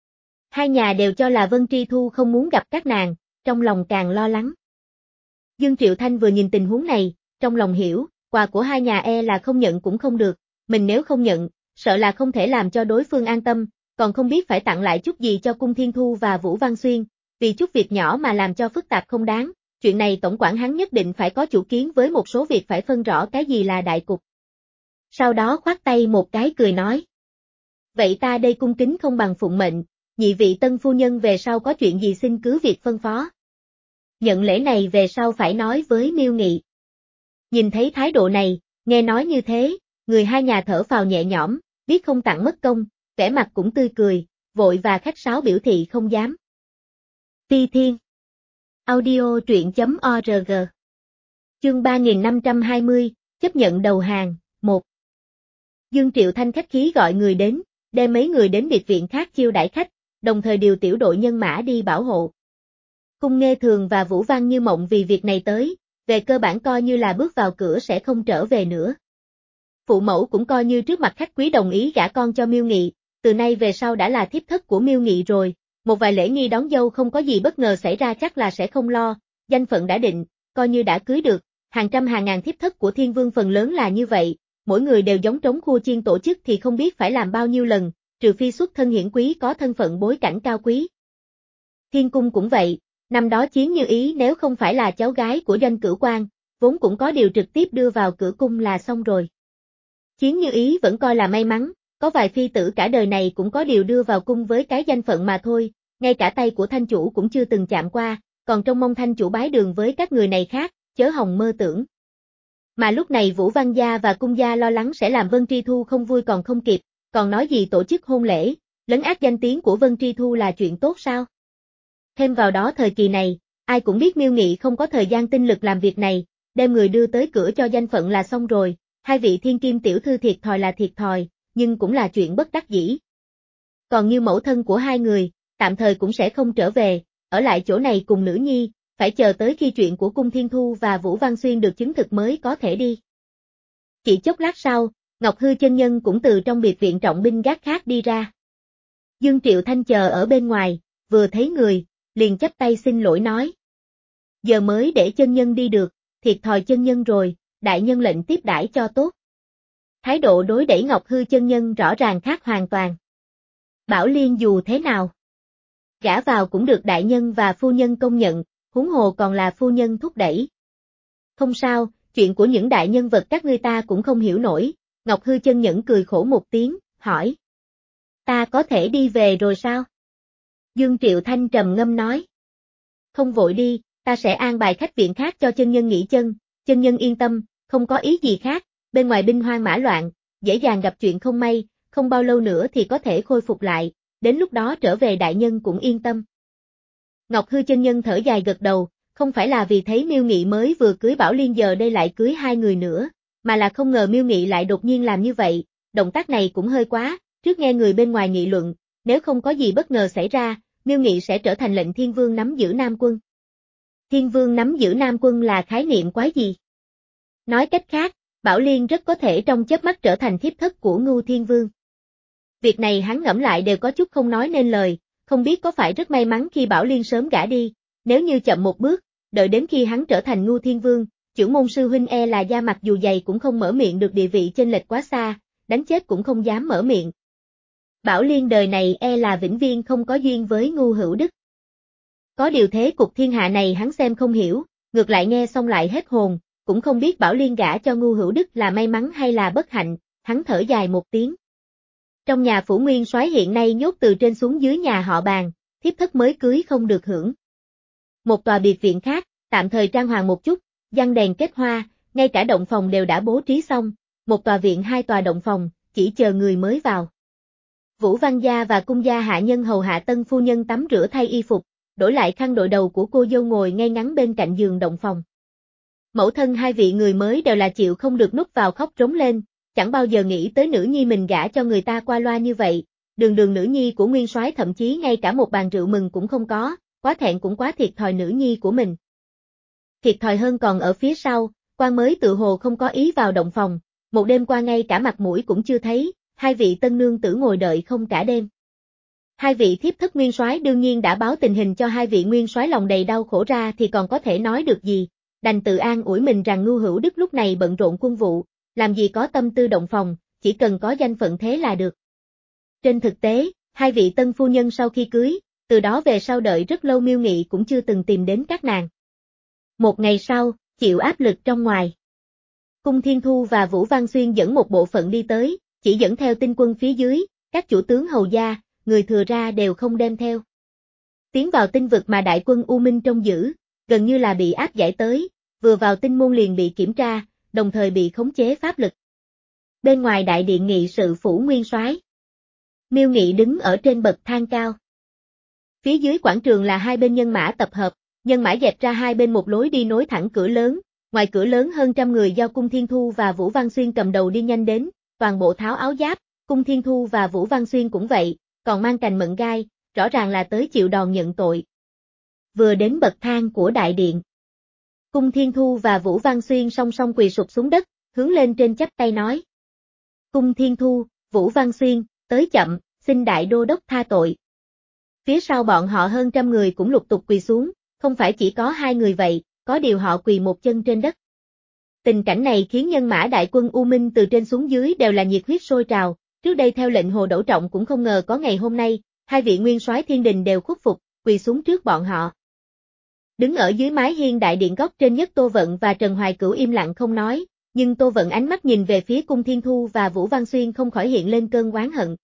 Hai nhà đều cho là Vân Tri Thu không muốn gặp các nàng, trong lòng càng lo lắng. Dương Triệu Thanh vừa nhìn tình huống này, trong lòng hiểu, quà của hai nhà e là không nhận cũng không được, mình nếu không nhận, sợ là không thể làm cho đối phương an tâm, còn không biết phải tặng lại chút gì cho Cung Thiên Thu và Vũ Văn Xuyên, vì chút việc nhỏ mà làm cho phức tạp không đáng, chuyện này tổng quản hắn nhất định phải có chủ kiến với một số việc phải phân rõ cái gì là đại cục. Sau đó khoát tay một cái cười nói. Vậy ta đây cung kính không bằng phụng mệnh, nhị vị tân phu nhân về sau có chuyện gì xin cứ việc phân phó. Nhận lễ này về sau phải nói với Miêu Nghị. Nhìn thấy thái độ này, nghe nói như thế, người hai nhà thở phào nhẹ nhõm, biết không tặng mất công, vẻ mặt cũng tươi cười, vội và khách sáo biểu thị không dám. Phi Thiên Audio truyện chấm org Chương ba nghìn năm trăm hai mươi, chấp nhận đầu hàng, một Dương Triệu Thanh khách khí gọi người đến, đem mấy người đến biệt viện khác chiêu đãi khách, đồng thời điều tiểu đội nhân mã đi bảo hộ. Cung Nghê Thường và Vũ Văn Như Mộng vì việc này tới, về cơ bản coi như là bước vào cửa sẽ không trở về nữa. Phụ mẫu cũng coi như trước mặt khách quý đồng ý gả con cho Miêu Nghị, từ nay về sau đã là thiếp thất của Miêu Nghị rồi, một vài lễ nghi đón dâu không có gì bất ngờ xảy ra chắc là sẽ không lo, danh phận đã định, coi như đã cưới được, hàng trăm hàng ngàn thiếp thất của Thiên Vương phần lớn là như vậy, mỗi người đều giống trống khua chiên tổ chức thì không biết phải làm bao nhiêu lần, trừ phi xuất thân hiển quý có thân phận bối cảnh cao quý. Thiên Cung cũng vậy, năm đó Chiến Như Ý nếu không phải là cháu gái của doanh cửu quan, vốn cũng có điều trực tiếp đưa vào cửa cung là xong rồi. Chiến Như Ý vẫn coi là may mắn, có vài phi tử cả đời này cũng có điều đưa vào cung với cái danh phận mà thôi, ngay cả tay của thanh chủ cũng chưa từng chạm qua, còn trông mong thanh chủ bái đường với các người này khác, chớ hòng mơ tưởng. Mà lúc này Vũ Văn Gia và Cung Gia lo lắng sẽ làm Vân Tri Thu không vui còn không kịp, còn nói gì tổ chức hôn lễ, lấn át danh tiếng của Vân Tri Thu là chuyện tốt sao? Thêm vào đó thời kỳ này, ai cũng biết Miêu Nghị không có thời gian tinh lực làm việc này, đem người đưa tới cửa cho danh phận là xong rồi, hai vị thiên kim tiểu thư thiệt thòi là thiệt thòi, nhưng cũng là chuyện bất đắc dĩ. Còn như mẫu thân của hai người, tạm thời cũng sẽ không trở về, ở lại chỗ này cùng nữ nhi, phải chờ tới khi chuyện của Cung Thiên Thu và Vũ Văn Xuyên được chứng thực mới có thể đi. Chỉ chốc lát sau, Ngọc Hư chân nhân cũng từ trong biệt viện trọng binh gác khác đi ra. Dương Triệu Thanh chờ ở bên ngoài, vừa thấy người, liền chắp tay xin lỗi nói. Giờ mới để chân nhân đi được, thiệt thòi chân nhân rồi, đại nhân lệnh tiếp đãi cho tốt. Thái độ đối đãi Ngọc Hư chân nhân rõ ràng khác hoàn toàn. Bảo Liên dù thế nào, gả vào cũng được đại nhân và phu nhân công nhận, huống hồ còn là phu nhân thúc đẩy. Không sao, chuyện của những đại nhân vật các ngươi ta cũng không hiểu nổi, Ngọc Hư chân nhẫn cười khổ một tiếng, hỏi. Ta có thể đi về rồi sao? Dương Triệu Thanh trầm ngâm nói. Không vội đi, ta sẽ an bài khách viện khác cho chân nhân nghỉ chân, chân nhân yên tâm, không có ý gì khác, bên ngoài binh hoang mã loạn, dễ dàng gặp chuyện không may, không bao lâu nữa thì có thể khôi phục lại, đến lúc đó trở về đại nhân cũng yên tâm. Ngọc Hư chân nhân thở dài gật đầu, không phải là vì thấy Miêu Nghị mới vừa cưới Bảo Liên giờ đây lại cưới hai người nữa, mà là không ngờ Miêu Nghị lại đột nhiên làm như vậy, động tác này cũng hơi quá, trước nghe người bên ngoài nghị luận, nếu không có gì bất ngờ xảy ra, Miêu Nghị sẽ trở thành lệnh Thiên Vương nắm giữ Nam Quân. Thiên Vương nắm giữ Nam Quân là khái niệm quái gì? Nói cách khác, Bảo Liên rất có thể trong chớp mắt trở thành thiếp thất của Ngưu Thiên Vương. Việc này hắn ngẫm lại đều có chút không nói nên lời, không biết có phải rất may mắn khi Bảo Liên sớm gả đi, nếu như chậm một bước, đợi đến khi hắn trở thành Ngưu Thiên Vương, chưởng môn sư huynh e là da mặt dù dày cũng không mở miệng được, địa vị chênh lệch quá xa, đánh chết cũng không dám mở miệng. Bảo Liên đời này e là vĩnh viễn không có duyên với Ngưu Hữu Đức. Có điều thế cục thiên hạ này hắn xem không hiểu, ngược lại nghe xong lại hết hồn, cũng không biết Bảo Liên gả cho Ngưu Hữu Đức là may mắn hay là bất hạnh, hắn thở dài một tiếng. Trong nhà phủ nguyên soái hiện nay nhốt từ trên xuống dưới nhà họ Bàn, thiếp thất mới cưới không được hưởng. Một tòa biệt viện khác, tạm thời trang hoàng một chút, giăng đèn kết hoa, ngay cả động phòng đều đã bố trí xong, một tòa viện hai tòa động phòng, chỉ chờ người mới vào. Vũ Văn Gia và Cung Gia hạ nhân hầu hạ tân phu nhân tắm rửa thay y phục, đổi lại khăn đội đầu của cô dâu ngồi ngay ngắn bên cạnh giường động phòng. Mẫu thân hai vị người mới đều là chịu không được núp vào khóc trống lên, chẳng bao giờ nghĩ tới nữ nhi mình gả cho người ta qua loa như vậy, đường đường nữ nhi của nguyên soái thậm chí ngay cả một bàn rượu mừng cũng không có, quá thẹn cũng quá thiệt thòi nữ nhi của mình. Thiệt thòi hơn còn ở phía sau, quan mới tự hồ không có ý vào động phòng, một đêm qua ngay cả mặt mũi cũng chưa thấy, hai vị tân nương tử ngồi đợi không cả đêm. Hai vị thiếp thất nguyên soái đương nhiên đã báo tình hình cho hai vị nguyên soái lòng đầy đau khổ ra thì còn có thể nói được gì, đành tự an ủi mình rằng Ngưu Hữu Đức lúc này bận rộn quân vụ, làm gì có tâm tư động phòng, chỉ cần có danh phận thế là được. Trên thực tế, hai vị tân phu nhân sau khi cưới, từ đó về sau đợi rất lâu Miêu Nghị cũng chưa từng tìm đến các nàng. Một ngày sau, chịu áp lực trong ngoài. Cung Thiên Thu và Vũ Văn Xuyên dẫn một bộ phận đi tới, chỉ dẫn theo tinh quân phía dưới, các chủ tướng hầu gia, người thừa ra đều không đem theo. Tiến vào tinh vực mà đại quân U Minh trông giữ, gần như là bị áp giải tới, vừa vào tinh môn liền bị kiểm tra, đồng thời bị khống chế pháp lực. Bên ngoài đại điện nghị sự phủ nguyên soái, Miêu Nghị đứng ở trên bậc thang cao. Phía dưới quảng trường là hai bên nhân mã tập hợp, nhân mã dẹp ra hai bên một lối đi nối thẳng cửa lớn, ngoài cửa lớn hơn trăm người do Cung Thiên Thu và Vũ Văn Xuyên cầm đầu đi nhanh đến, toàn bộ tháo áo giáp, Cung Thiên Thu và Vũ Văn Xuyên cũng vậy, còn mang cành mận gai, rõ ràng là tới chịu đòn nhận tội. Vừa đến bậc thang của đại điện, Cung Thiên Thu và Vũ Văn Xuyên song song quỳ sụp xuống đất, hướng lên trên chắp tay nói. Cung Thiên Thu, Vũ Văn Xuyên, tới chậm, xin đại đô đốc tha tội. Phía sau bọn họ hơn trăm người cũng lục tục quỳ xuống, không phải chỉ có hai người vậy, có điều họ quỳ một chân trên đất. Tình cảnh này khiến nhân mã đại quân U Minh từ trên xuống dưới đều là nhiệt huyết sôi trào, trước đây theo lệnh Hồ Đẩu Trọng cũng không ngờ có ngày hôm nay, hai vị nguyên soái thiên đình đều khuất phục, quỳ xuống trước bọn họ. Đứng ở dưới mái hiên đại điện góc trên nhất Tô Vận và Trần Hoài Cửu im lặng không nói, nhưng Tô Vận ánh mắt nhìn về phía Cung Thiên Thu và Vũ Văn Xuyên không khỏi hiện lên cơn oán hận.